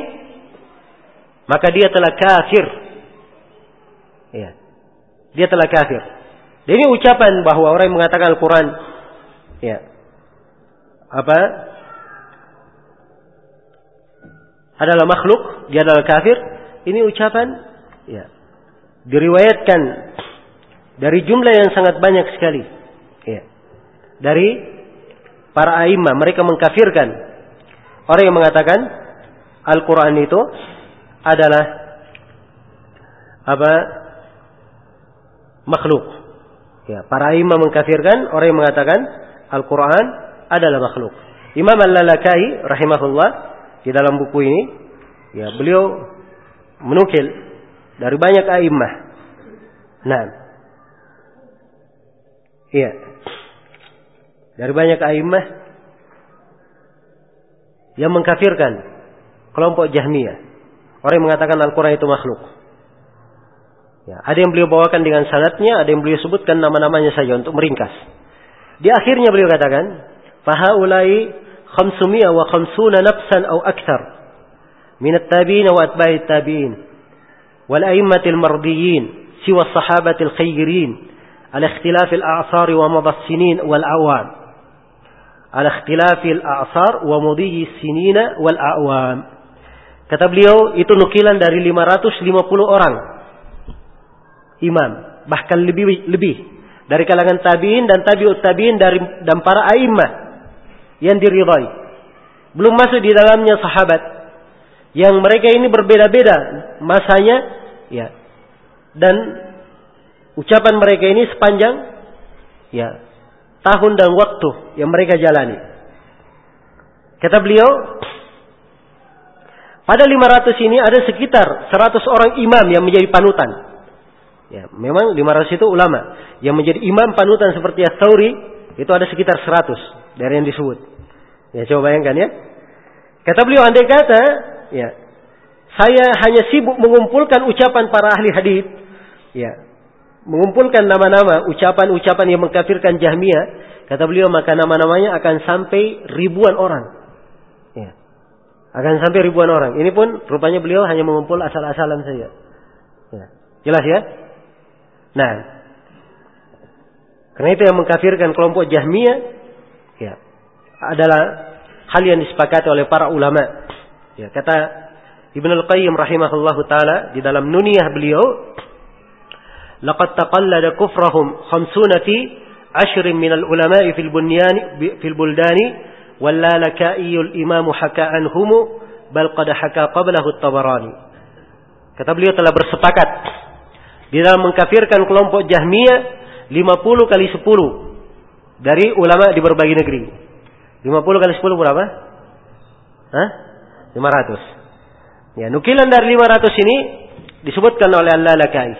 maka dia telah kafir. Ya. Dia telah kafir. Dan ini ucapan bahwa orang yang mengatakan Al-Quran ya, adalah makhluk, dia adalah kafir. Ini ucapan ya, diriwayatkan dari jumlah yang sangat banyak sekali. Ya. Dari para a'imah, mereka mengkafirkan orang yang mengatakan Al-Quran itu adalah makhluk. Ya, para a'imah mengkafirkan orang yang mengatakan Al-Quran adalah makhluk. Imam Al-Lalakai rahimahullah di dalam buku ini, ya, beliau menukil dari banyak a'imah. Nah, iya, dari banyak a'imah yang mengkafirkan kelompok Jahmiyah, orang yang mengatakan Al-Quran itu makhluk. Ya, ada yang beliau bawakan dengan sanadnya, ada yang beliau sebutkan nama-namanya saja untuk meringkas. Di akhirnya beliau katakan, fahaulai 550 nafsan aw akthar min at-tabi'in wa atba'i at-tabi'in wal a'immatil mardiyyin siwa as-sahabatil khayrin ala ikhtilafil a'sar wa madassinin wal awam ala ikhtilafil a'sar wa mudiyyi sinina wal awam. Kata beliau, itu nukilan dari 550 orang imam, bahkan lebih dari kalangan tabi'in dan tabi'ut tabi'in dan para a'immah yang diridhai. Belum masuk di dalamnya sahabat yang mereka ini berbeda-beda masanya, ya. Dan ucapan mereka ini sepanjang, ya, tahun dan waktu yang mereka jalani. Kata beliau, pada 500 ini ada sekitar 100 orang imam yang menjadi panutan. Ya, memang 500 itu ulama. Yang menjadi imam panutan seperti Ats-Tsauri itu ada sekitar 100 dari yang disebut. Ya, coba bayangkan ya. Kata beliau, andai kata, ya, saya hanya sibuk mengumpulkan ucapan para ahli hadits, ya, mengumpulkan nama-nama ucapan-ucapan yang mengkafirkan Jahmiyah, kata beliau, maka nama-namanya akan sampai ribuan orang. Ya. Akan sampai ribuan orang. Ini pun rupanya beliau hanya mengumpul asal-asalan saja. Ya. Jelas ya? Nah, karena itu yang mengkafirkan kelompok Jahmiyah, ya, adalah hal yang disepakati oleh para ulama. Ya, kata Ibnu Al-Qayyim rahimahullahu taala di dalam Nuniyah beliau, laqad taqallada kufrahum 50 fi 10 min al-ulama'i fil buldani wallalaka'iyul imamu haka anhumu bal qad haka qablahu at-Tabarani. Kata beliau telah bersepakat di dalam mengkafirkan kelompok Jahmiyah 50 kali 10 dari ulama di berbagai negeri. 50 kali 10 berapa? 500. Ya, nukilan dari 500 ini disebutkan oleh Al-Lalakai.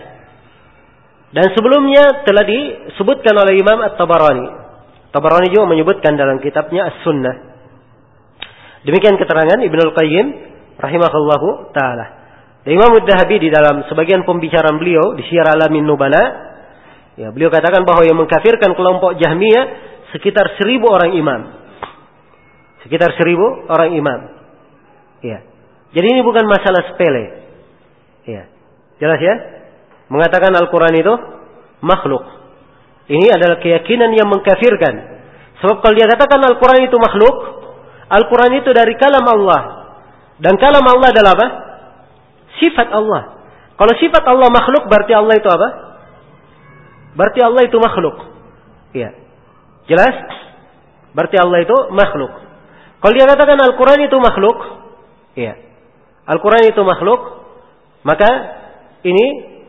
Dan sebelumnya telah disebutkan oleh Imam At-Tabarani. Tabarani juga menyebutkan dalam kitabnya As-Sunnah. Demikian keterangan Ibnu Al-Qayyim rahimahullahu taala. Dan Imam Ad-Dhahabi di dalam sebagian pembicaraan beliau di Syiar Alamin Nubala, ya, beliau katakan bahwa yang mengkafirkan kelompok Jahmiyah sekitar 1000 orang imam. Sekitar 1000 orang imam. Ya. Jadi ini bukan masalah sepele. Ya. Jelas ya? Mengatakan Al-Quran itu makhluk. Ini adalah keyakinan yang mengkafirkan. Sebab kalau dia katakan Al-Quran itu makhluk, Al-Quran itu dari kalam Allah. Dan kalam Allah adalah apa? Sifat Allah. Kalau sifat Allah makhluk, berarti Allah itu apa? Berarti Allah itu makhluk. Iya. Jelas? Berarti Allah itu makhluk. Kalau dia katakan Al-Quran itu makhluk, iya. Al-Quran itu makhluk, maka ini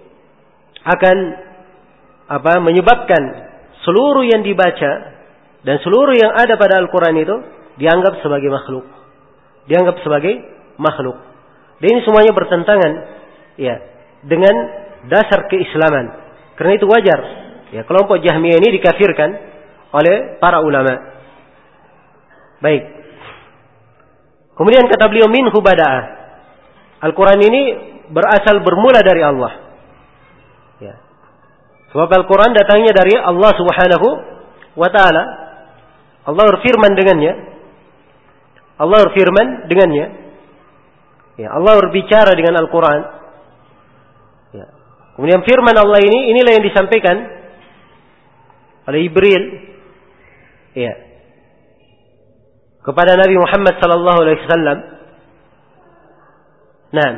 akan menyebabkan seluruh yang dibaca dan seluruh yang ada pada Al-Quran itu dianggap sebagai makhluk. Dianggap sebagai makhluk. Dan ini semuanya bertentangan, ya, dengan dasar keislaman. Karena itu wajar, ya, kelompok Jahmiyah ini dikafirkan oleh para ulama. Baik. Kemudian kata beliau, minhu bada'ah. Al-Quran ini bermula dari Allah. Ya. Sebab Al-Quran datangnya dari Allah Subhanahu wa ta'ala. Allah berfirman dengannya. Allah berfirman dengannya. Ya, Allah berbicara dengan Al-Quran. Ya. Kemudian firman Allah inilah yang disampaikan oleh Jibril, ya, kepada Nabi Muhammad sallallahu alaihi wasallam. Nah,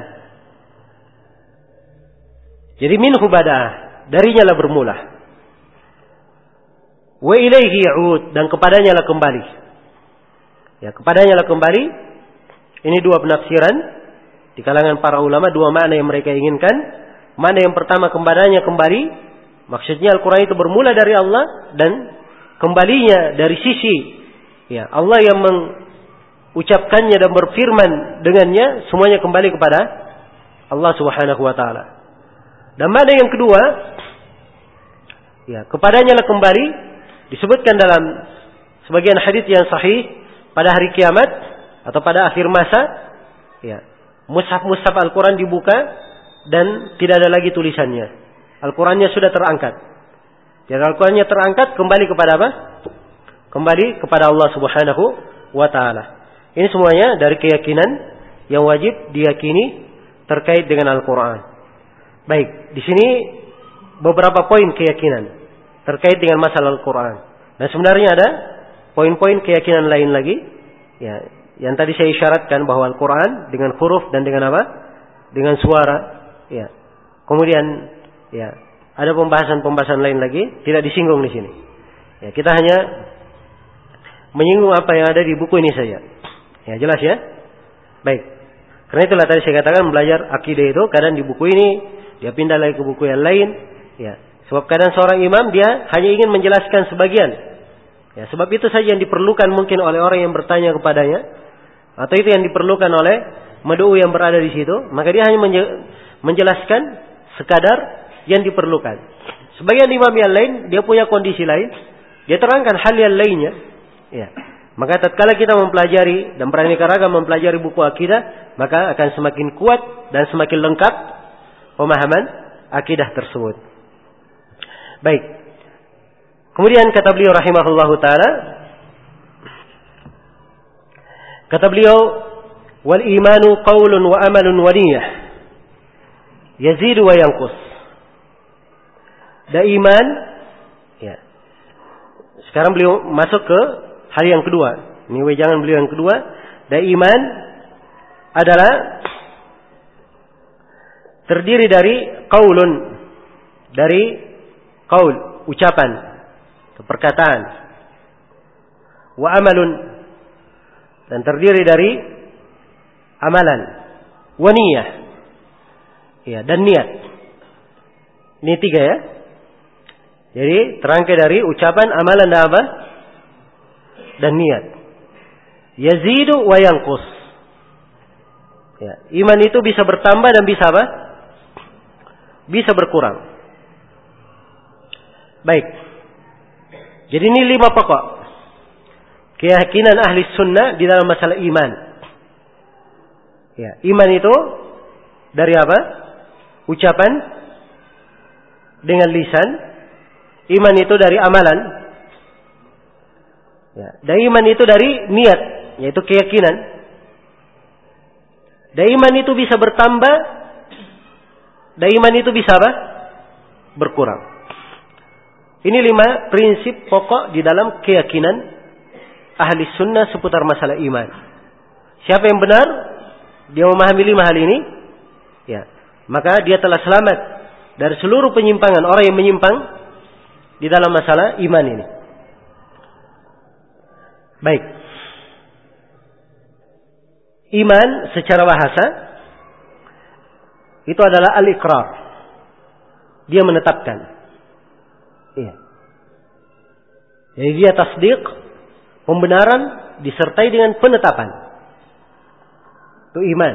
jadi minhu bada'ah, darinya lah bermula. Wa ilaihi ya'ud, dan kepadanya lah kembali. Ya, kepadanya lah kembali. Ini dua penafsiran di kalangan para ulama, dua makna yang mereka inginkan. Mana yang pertama, kepadanya kembali, maksudnya Al-Quran itu bermula dari Allah dan kembalinya dari sisi, ya, Allah yang mengucapkannya dan berfirman dengannya, semuanya kembali kepada Allah Subhanahu wa ta'ala. Dan makna yang kedua, ya, kepadanya lah kembali, disebutkan dalam sebagian hadits yang sahih, pada hari kiamat atau pada akhir masa, ya, mushaf-mushaf Al-Quran dibuka dan tidak ada lagi tulisannya. Al-Qurannya sudah terangkat. Jadi Al-Qurannya terangkat, kembali kepada apa? Kembali kepada Allah Subhanahu wa ta'ala. Ini semuanya dari keyakinan yang wajib diyakini terkait dengan Al-Quran. Baik, di sini beberapa poin keyakinan terkait dengan masalah Al-Quran. Dan sebenarnya ada poin-poin keyakinan lain lagi, ya, yang tadi saya isyaratkan bahwa Al-Quran dengan huruf dan dengan apa? Dengan suara. Ya. Kemudian, ya, ada pembahasan-pembahasan lain lagi, tidak disinggung di sini. Ya, kita hanya menyinggung apa yang ada di buku ini saja. Ya, jelas ya? Baik. Karena itulah tadi saya katakan belajar akidah itu kadang di buku ini, dia pindah lagi ke buku yang lain. Ya. Sebab kadang seorang imam dia hanya ingin menjelaskan sebagian. Ya, sebab itu saja yang diperlukan mungkin oleh orang yang bertanya kepadanya. Atau itu yang diperlukan oleh mad'u yang berada di situ. Maka dia hanya menjelaskan sekadar yang diperlukan. Sebagian imam yang lain, dia punya kondisi lain. Dia terangkan hal yang lainnya. Ya. Maka tatkala kita mempelajari dan beraneka ragam mempelajari buku akidah, maka akan semakin kuat dan semakin lengkap pemahaman akidah tersebut. Baik. Kemudian kata beliau rahimahullahu taala, kata beliau, wal imanu qaulun wa amalun wa niyyah yazidu wa yanqus. Dan iman, ya. Sekarang beliau masuk ke hal yang kedua. Ini wejangan beliau yang kedua. Dan iman adalah terdiri dari qaulun, dari qaul, ucapan, perkataan. Wa amalun, dan terdiri dari amalan. Wa niyyah, ya, dan niat. Ini tiga ya. Jadi terangkai dari ucapan, amalan dan apa? Dan niat. Yazidu wa yanqus. Ya, iman itu bisa bertambah dan bisa apa? Bisa berkurang. Baik. Jadi ini 5 pokok keyakinan ahli sunnah di dalam masalah iman. Ya, iman itu dari apa? Ucapan dengan lisan. Iman itu dari amalan. Ya, dan iman itu dari niat, yaitu keyakinan. Dan iman itu bisa bertambah, dan iman itu bisa apa? Berkurang. Ini 5 prinsip pokok di dalam keyakinan ahli sunnah seputar masalah iman. Siapa yang benar, dia memahami 5 hal ini, ya, maka dia telah selamat dari seluruh penyimpangan orang yang menyimpang di dalam masalah iman ini. Baik. Iman secara bahasa itu adalah al-iqrar. Dia menetapkan. Iya. Jadi dia tasdiq, pembenaran disertai dengan penetapan. Itu iman.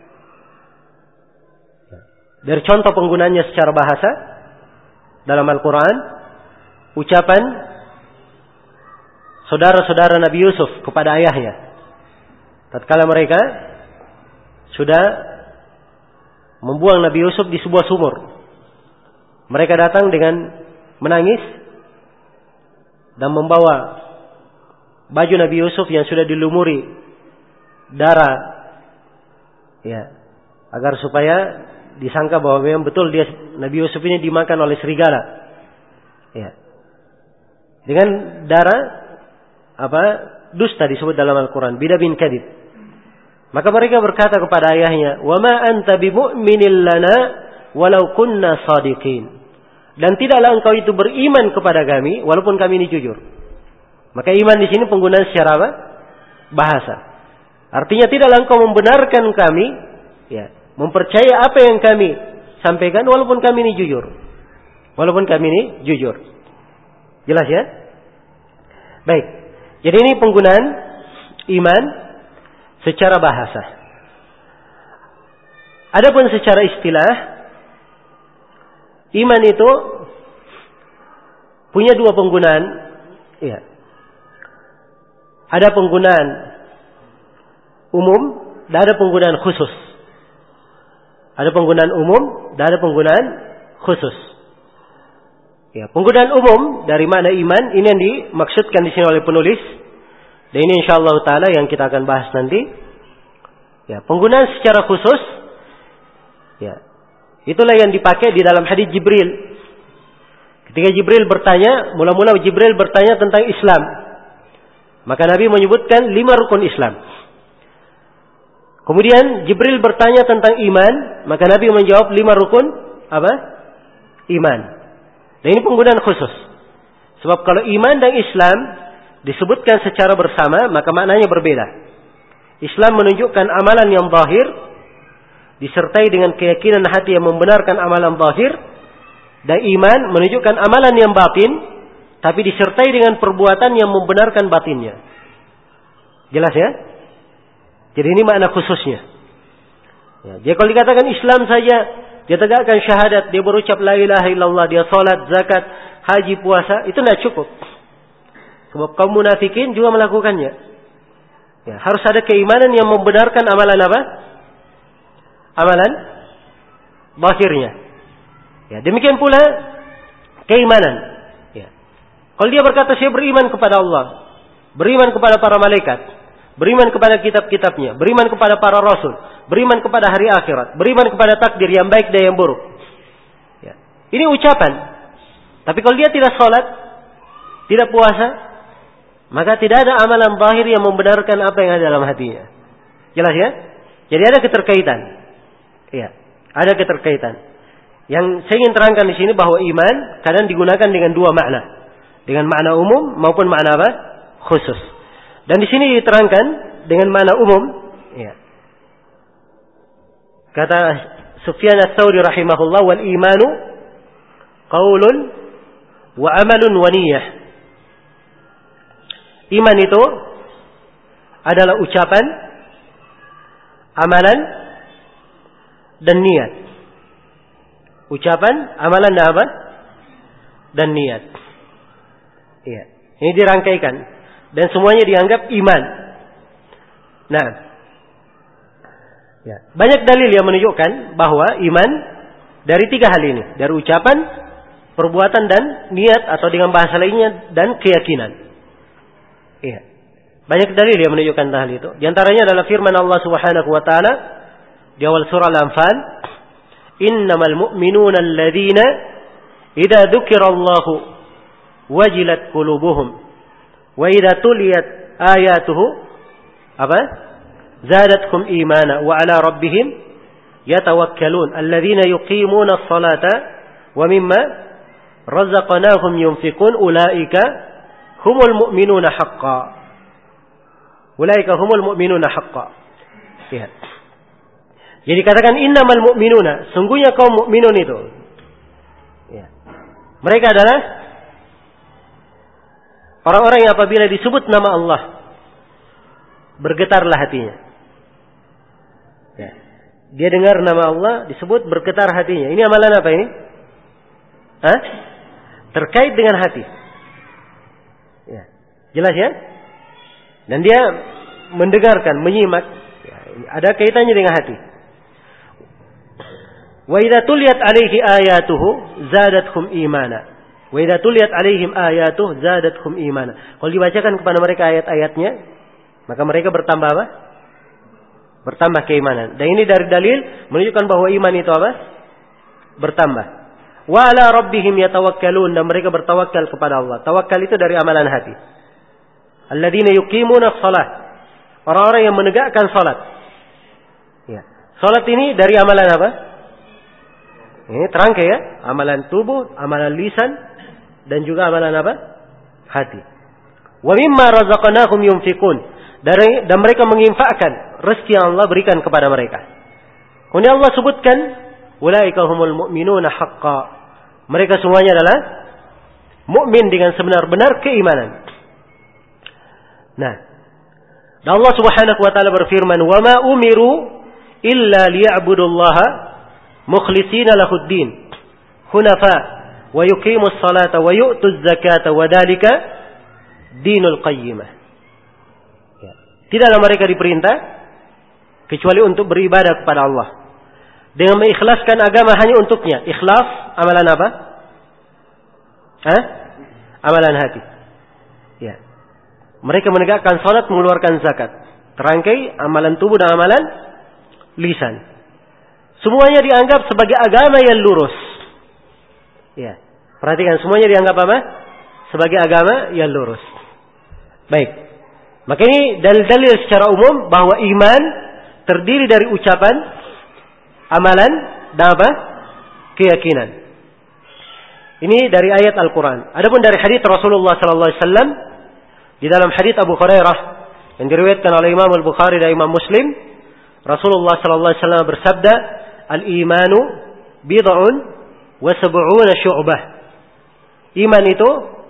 Dari contoh penggunaannya secara bahasa dalam Al-Quran, ucapan saudara-saudara Nabi Yusuf kepada ayahnya tatkala mereka sudah membuang Nabi Yusuf di sebuah sumur. Mereka datang dengan menangis dan membawa baju Nabi Yusuf yang sudah dilumuri darah, ya, agar supaya disangka bahwa memang betul dia Nabi Yusuf ini dimakan oleh serigala. Ya. Dengan darah dusta disebut dalam Al-Quran, bidah bin kadib. Maka mereka berkata kepada ayahnya, "Wa ma anta bimu'minin lana walau kunna shadiqin." Dan tidaklah engkau itu beriman kepada kami walaupun kami ini jujur. Maka iman di sini penggunaan secara apa? Bahasa. Artinya tidaklah engkau membenarkan kami, ya, mempercaya apa yang kami sampaikan walaupun kami ini jujur. Walaupun kami ini jujur. Jelas ya? Baik. Jadi ini penggunaan iman secara bahasa. Adapun secara istilah, iman itu punya 2 penggunaan. Ya. Ada penggunaan umum dan ada penggunaan khusus. Ada penggunaan umum dan ada penggunaan khusus. Ya, penggunaan umum dari makna iman ini yang dimaksudkan di sini oleh penulis Dan ini insyaallah taala yang kita akan bahas nanti. Ya, penggunaan secara khusus ya. Itulah yang dipakai di dalam hadis Jibril. Ketika Jibril bertanya, mula-mula Jibril bertanya tentang Islam. Maka Nabi menyebutkan 5 rukun Islam. Kemudian Jibril bertanya tentang iman, maka Nabi menjawab 5 rukun apa? Iman. Dan ini penggunaan khusus. Sebab kalau iman dan Islam disebutkan secara bersama, maka maknanya berbeda. Islam menunjukkan amalan yang zahir disertai dengan keyakinan hati yang membenarkan amalan zahir, dan iman menunjukkan amalan yang batin tapi disertai dengan perbuatan yang membenarkan batinnya. Jelas ya? Jadi ini makna khususnya. Ya, jadi kalau dikatakan Islam saja, dia tegakkan syahadat, dia berucap la ilaha illallah, dia salat, zakat, haji, puasa, itu tidak cukup. Sebab kaum munafikin juga melakukannya. Ya, harus ada keimanan yang membenarkan amalan apa? Amalan zahirnya. Ya, demikian pula keimanan. Ya. Kalau dia berkata saya beriman kepada Allah, beriman kepada para malaikat, beriman kepada kitab-kitabnya, beriman kepada para rasul, beriman kepada hari akhirat, beriman kepada takdir yang baik dan yang buruk. Ya. Ini ucapan. Tapi kalau dia tidak salat, tidak puasa, maka tidak ada amalan zahir yang membenarkan apa yang ada dalam hatinya. Jelas ya? Jadi ada keterkaitan. Ya, ada keterkaitan. Yang saya ingin terangkan di sini bahwa iman kadang digunakan dengan 2 makna. Dengan makna umum maupun makna apa? Khusus. Dan di sini diterangkan dengan makna umum. Ya. Kata Sufyan ats-Tsauri rahimahullah, wal imanu qaulun wa amalun wa niyyah. Iman itu adalah ucapan, amalan, dan niat. Ucapan, amalan, dan apa? Dan niat. Iya. Ini dirangkaikan. Dan semuanya dianggap iman. Nah. Ya. Banyak dalil yang menunjukkan bahwa iman dari 3 hal ini. Dari ucapan, perbuatan, dan niat. Atau dengan bahasa lainnya, dan keyakinan. Iya. Banyak dalil yang menunjukkan hal itu. Di antaranya adalah firman Allah Subhanahu wa taala di awal surah Al-Anfal, "Innamal mu'minuna alladzina idza dzukirallahu wajilat qulubuhum wa idza tuliyat ayatuhu apa? Zadatkum imana wa ala rabbihim yatawakkalun alladzina yuqimuna as-salata wa mimma razaqnahum yunfiqun ulaika humul mu'minuna haqqan." Ulaika humul mu'minuna haqqan. Lihat. Jadi katakan innamal mu'minuna, sungguhnya kaum mukminun itu. Ya. Mereka adalah orang-orang yang apabila disebut nama Allah, bergetarlah hatinya. Ya. Dia dengar nama Allah, disebut bergetar hatinya. Ini amalan apa ini? Hah? Terkait dengan hati. Ya. Jelas ya? Dan dia mendengarkan, menyimak. Ya, ada kaitannya dengan hati. Wa idza tuliyat alaihi ayatuhu zadatkum imana. Wa idza tuliyat alaihim ayatuhu zadatkum imana. Kalau dibacakan kepada mereka ayat-ayatnya, maka mereka bertambah apa? Bertambah keimanan. Dan ini dari dalil menunjukkan bahwa iman itu apa? Bertambah. Wa ala rabbihim yatawakkalun, dan mereka bertawakal kepada Allah. Tawakal itu dari amalan hati. Alladzina yuqimuna shalah. Orang-orang yang menegakkan salat. Ya. Salat ini dari amalan apa? Ini terangkai ya, amalan tubuh, amalan lisan, dan juga amalan apa? Hati. Wa mimma razaqnahum yunfiqun. Dan mereka menginfakkan rezeki yang Allah berikan kepada mereka. Kemudian Allah sebutkan, ulaika humul mu'minuna haqqan. Mereka semuanya adalah mukmin dengan sebenar-benar keimanan. Nah, dan Allah Subhanahu wa taala berfirman, "Wa ma umiru illa liya'budullaha mukhlishina lahuddin hunafa wa yuqimus salata wa yu'tuz zakata wa dzalika dinul qayyimah." Ya. Tidaklah mereka diperintah kecuali untuk beribadah kepada Allah dengan mengikhlaskan agama hanya untuknya. Ikhlas amalan apa? Amalan hati. Ya. Mereka menegakkan salat, mengeluarkan zakat. Terangkai amalan tubuh dan amalan lisan. Semuanya dianggap sebagai agama yang lurus. Ya. Perhatikan, semuanya dianggap apa? Sebagai agama yang lurus. Baik. Maka ini dalil-dalil secara umum bahwa iman terdiri dari ucapan, amalan, dan apa? Keyakinan. Ini dari ayat Al-Quran. Adapun dari hadits Rasulullah sallallahu alaihi wasallam, di dalam hadits Abu Hurairah yang diriwayatkan oleh Imam Al-Bukhari dan Imam Muslim, Rasulullah sallallahu alaihi wasallam bersabda, "Al-imanu bid'un wa sab'una syu'bah." Iman itu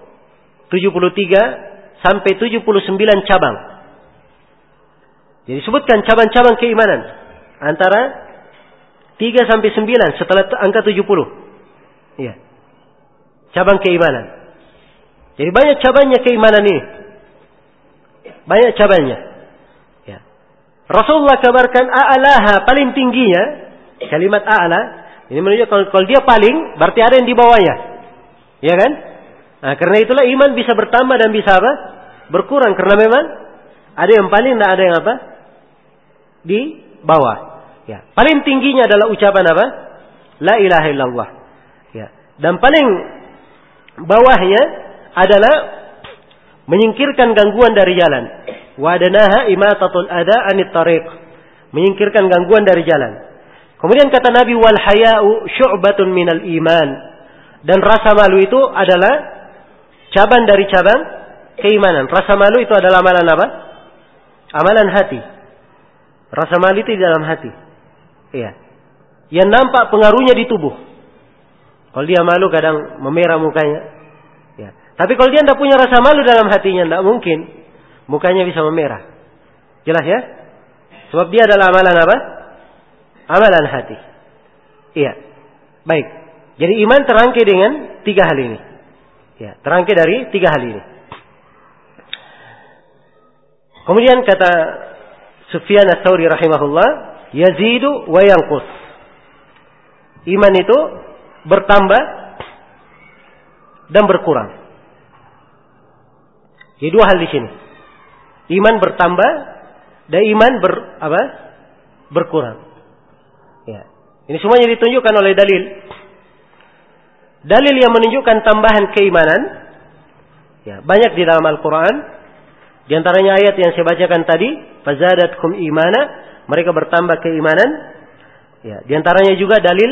73 sampai 79 cabang. Jadi sebutkan cabang-cabang keimanan antara 3 sampai 9 setelah angka 70. Iya. Cabang keimanan. Jadi banyak cabangnya keimanan ini. Banyak cabangnya. Ya. Rasulullah kabarkan a'laha, paling tingginya, kalimat a'la ini menunjukkan kalau dia paling berarti ada yang di bawahnya. Ya kan? Nah, karena itulah iman bisa bertambah dan bisa apa? Berkurang karena memang ada yang paling dan ada yang apa? Di bawah. Ya. Paling tingginya adalah ucapan apa? La ilaha illallah. Ya. Dan paling bawahnya adalah menyingkirkan gangguan dari jalan. Wa adnaha imatatul adha anit tariq. Menyingkirkan gangguan dari jalan. Kemudian kata Nabi, wal haya'u syu'batun minal iman. Dan rasa malu itu adalah cabang dari cabang keimanan. Rasa malu itu adalah amalan apa? Amalan hati. Rasa malu itu di dalam hati. Iya. Yang nampak pengaruhnya di tubuh. Kalau dia malu kadang memerah mukanya. Ya. Tapi kalau dia tidak punya rasa malu dalam hatinya, tidak mungkin mukanya bisa memerah. Jelas ya? Sebab dia adalah amalan apa? Amalan hati. Iya. Baik. Jadi iman terangkai dengan 3 hal ini. Ya, terangkai dari 3 hal ini. Kemudian kata Sufyan Ats-Tsauri rahimahullah, yazidu wa yanqus. Iman itu bertambah dan berkurang. Jadi 2 hal di sini. Iman bertambah dan iman berkurang. Ya. Ini semuanya ditunjukkan oleh dalil. Dalil yang menunjukkan tambahan keimanan, ya, banyak di dalam Al-Quran. Di antaranya ayat yang saya bacakan tadi, fazadatkum imana, mereka bertambah keimanan. Ya, di antaranya juga dalil.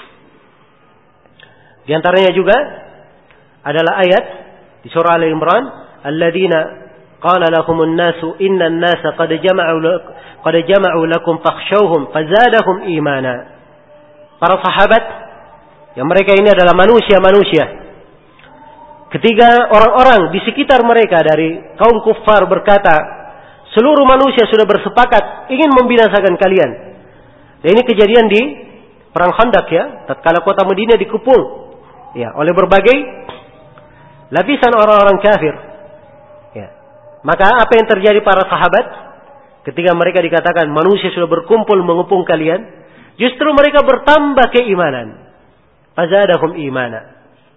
Di antaranya juga adalah ayat di surah Al-Imran, alladzina qala lahumun nasu innan nasa qad jama'u lakum fakhshawhum fazadahum imana. Para sahabat yang mereka ini adalah manusia-manusia. Ketika orang-orang di sekitar mereka dari kaum kuffar berkata, seluruh manusia sudah bersepakat ingin membinasakan kalian. Dan ini kejadian di Perang Khandaq ya, tatkala kota Madinah dikepung ya oleh berbagai lapisan orang-orang kafir. Ya. Maka apa yang terjadi para sahabat ketika mereka dikatakan manusia sudah berkumpul mengepung kalian, justru mereka bertambah keimanan. Fazadahum imana.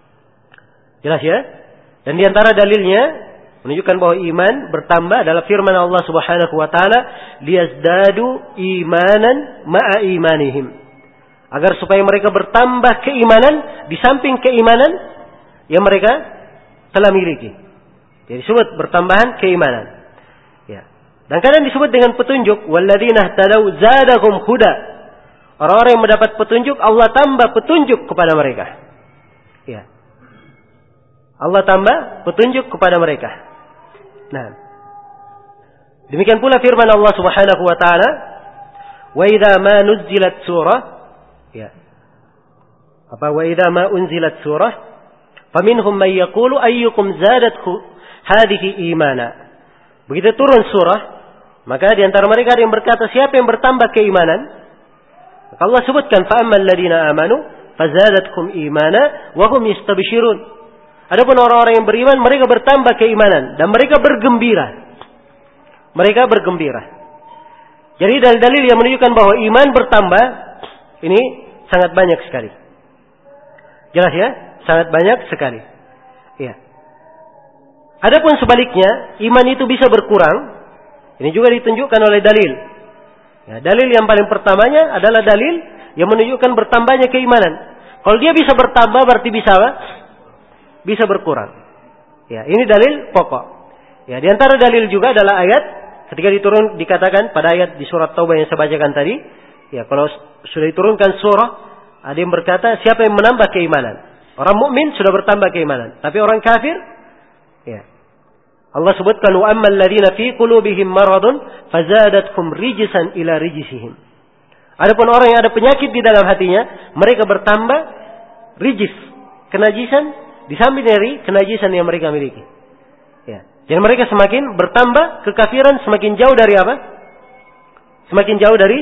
Jelas ya? Dan di antara dalilnya menunjukkan bahwa iman bertambah adalah firman Allah Subhanahu wa taala, liyazdadu imanan ma'a imanihim. Agar supaya mereka bertambah keimanan di samping keimanan yang mereka telah miliki. Jadi disebut bertambahan keimanan. Ya. Dan kadang disebut dengan petunjuk, walladzina ihtadaw zadahum huda. Orang-orang yang mendapat petunjuk, Allah tambah petunjuk kepada mereka. Ya. Allah tambah petunjuk kepada mereka. Nah. Demikian pula firman Allah Subhanahu wa taala, wa idza ma nuzzilat surah, ya. Wa idza ma unzilat surah, faminhum man yaqulu ayyukum zadathu hadhihi imana. Begitu turun surah, maka di antara mereka ada yang berkata, siapa yang bertambah keimanan? Maka Allah sebutkan fa'ammal ladina amanu fazadatkum imana wa hum yastabshirun. Adapun orang-orang yang beriman, mereka bertambah keimanan dan mereka bergembira. Mereka bergembira. Jadi dalil-dalil yang menunjukkan bahwa iman bertambah ini sangat banyak sekali. Jelas ya? Sangat banyak sekali. Iya. Adapun sebaliknya, iman itu bisa berkurang. Ini juga ditunjukkan oleh dalil. Ya, dalil yang paling pertamanya adalah dalil yang menunjukkan bertambahnya keimanan. Kalau dia bisa bertambah berarti bisa apa? Bisa berkurang. Ya, ini dalil pokok. Ya, di antara dalil juga adalah ayat ketika dikatakan pada ayat di surat Taubah yang saya bacakan tadi. Ya, kalau sudah diturunkan surah, ada yang berkata siapa yang menambah keimanan? Orang mukmin sudah bertambah keimanan, tapi orang kafir, ya. Allah sebutkan wa ammal ladzina fi qulubihim maradun fazadatkum rijsan ila rijsihim. Adapun orang yang ada penyakit di dalam hatinya, mereka bertambah rijis, kenajisan di samping dari kenajisan yang mereka miliki. Ya. Dan mereka semakin bertambah kekafiran, semakin jauh dari apa? Semakin jauh dari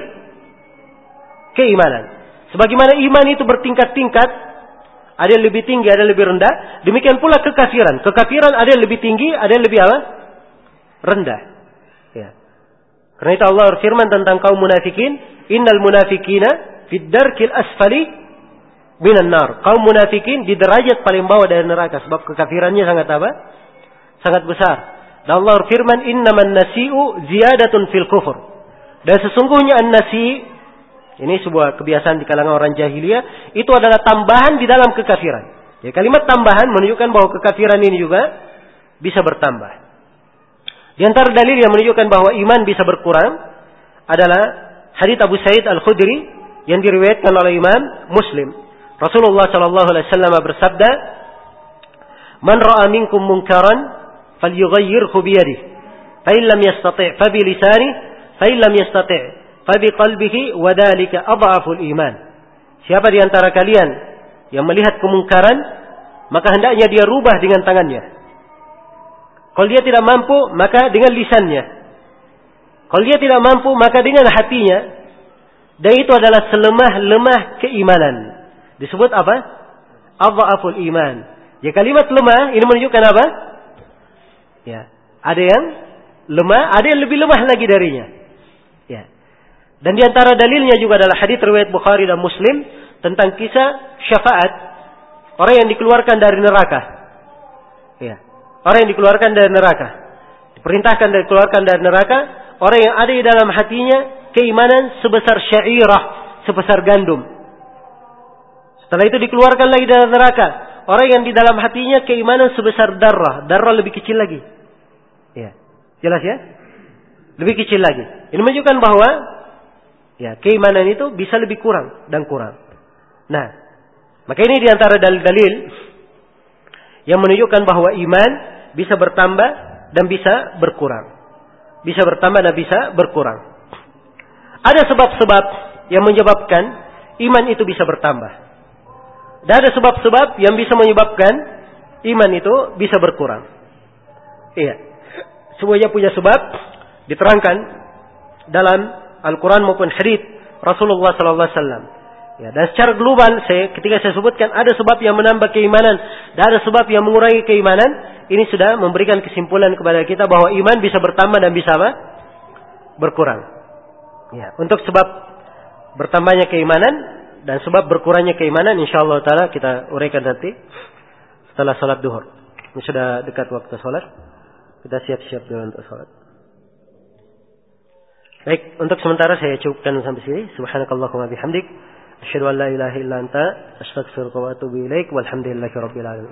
keimanan. Sebagaimana iman itu bertingkat-tingkat, ada yang lebih tinggi, ada yang lebih rendah. Demikian pula kekafiran. Kekafiran ada yang lebih tinggi, ada yang lebih apa? Rendah. Ya. Karena itu Allah berfirman tentang kaum munafikin, innal munafikina fid darkil asfali minan nar. Kaum munafikin di derajat paling bawah dari neraka sebab kekafirannya sangat apa? Sangat besar. Dan Allah berfirman, innaman nasi'u ziyadatun fil kufur. Dan sesungguhnya an-nasi', ini sebuah kebiasaan di kalangan orang jahiliyah, itu adalah tambahan di dalam kekafiran. Ya, kalimat tambahan menunjukkan bahwa kekafiran ini juga bisa bertambah. Di antara dalil yang menunjukkan bahwa iman bisa berkurang adalah hadits Abu Sa'id Al-Khudri yang diriwayatkan oleh Imam Muslim. Rasulullah sallallahu alaihi wasallam bersabda, "Man ra'a minkum munkaran falyughayyirhu bi yadihi, fa in lam yastati' fa bi lisanihi, fa in lam yastati' fabi qalbihi wa dzalika adhaful iman." Siapa di antara kalian yang melihat kemungkaran, maka hendaknya dia rubah dengan tangannya. Kalau dia tidak mampu, maka dengan lisannya. Kalau dia tidak mampu, maka dengan hatinya. Dan itu adalah selemah-lemah keimanan. Disebut apa? Adhaful iman. Ya, kalimat lemah ini menunjukkan apa? Ya, ada yang lemah, ada yang lebih lemah lagi darinya. Ya. Dan di antara dalilnya juga adalah hadits riwayat Bukhari dan Muslim tentang kisah syafaat orang yang dikeluarkan dari neraka. Ya. Orang yang dikeluarkan dari neraka. Diperintahkan dikeluarkan dari neraka orang yang ada di dalam hatinya keimanan sebesar syairah, sebesar gandum. Setelah itu dikeluarkan lagi dari neraka orang yang di dalam hatinya keimanan sebesar darah. Darah lebih kecil lagi. Ya. Jelas ya? Lebih kecil lagi. Ini menunjukkan bahwa ya, keimanan itu bisa lebih kurang dan kurang. Nah, maka ini diantara dalil-dalil yang menunjukkan bahwa iman bisa bertambah dan bisa berkurang. Bisa bertambah dan bisa berkurang. Ada sebab-sebab yang menyebabkan iman itu bisa bertambah. Dan ada sebab-sebab yang bisa menyebabkan iman itu bisa berkurang. Iya. Semuanya punya sebab diterangkan dalam Al-Quran maupun hadits Rasulullah sallallahu alaihi wasallam. Ya, dan secara global ketika saya sebutkan ada sebab yang menambah keimanan dan ada sebab yang mengurangi keimanan, ini sudah memberikan kesimpulan kepada kita bahwa iman bisa bertambah dan bisa apa? Berkurang. Ya, untuk sebab bertambahnya keimanan dan sebab berkurangnya keimanan insyaallah taala kita uraikan nanti setelah salat duhur. Ini sudah dekat waktu salat. Kita siap-siap dulu untuk salat. Baik, untuk sementara saya cukupkan sampai sini. Subhanakallahumma bihamdik, asyhadu an la ilaha illa anta, astaghfiruka wa atubu ilaik. Walhamdulillahirabbil alamin.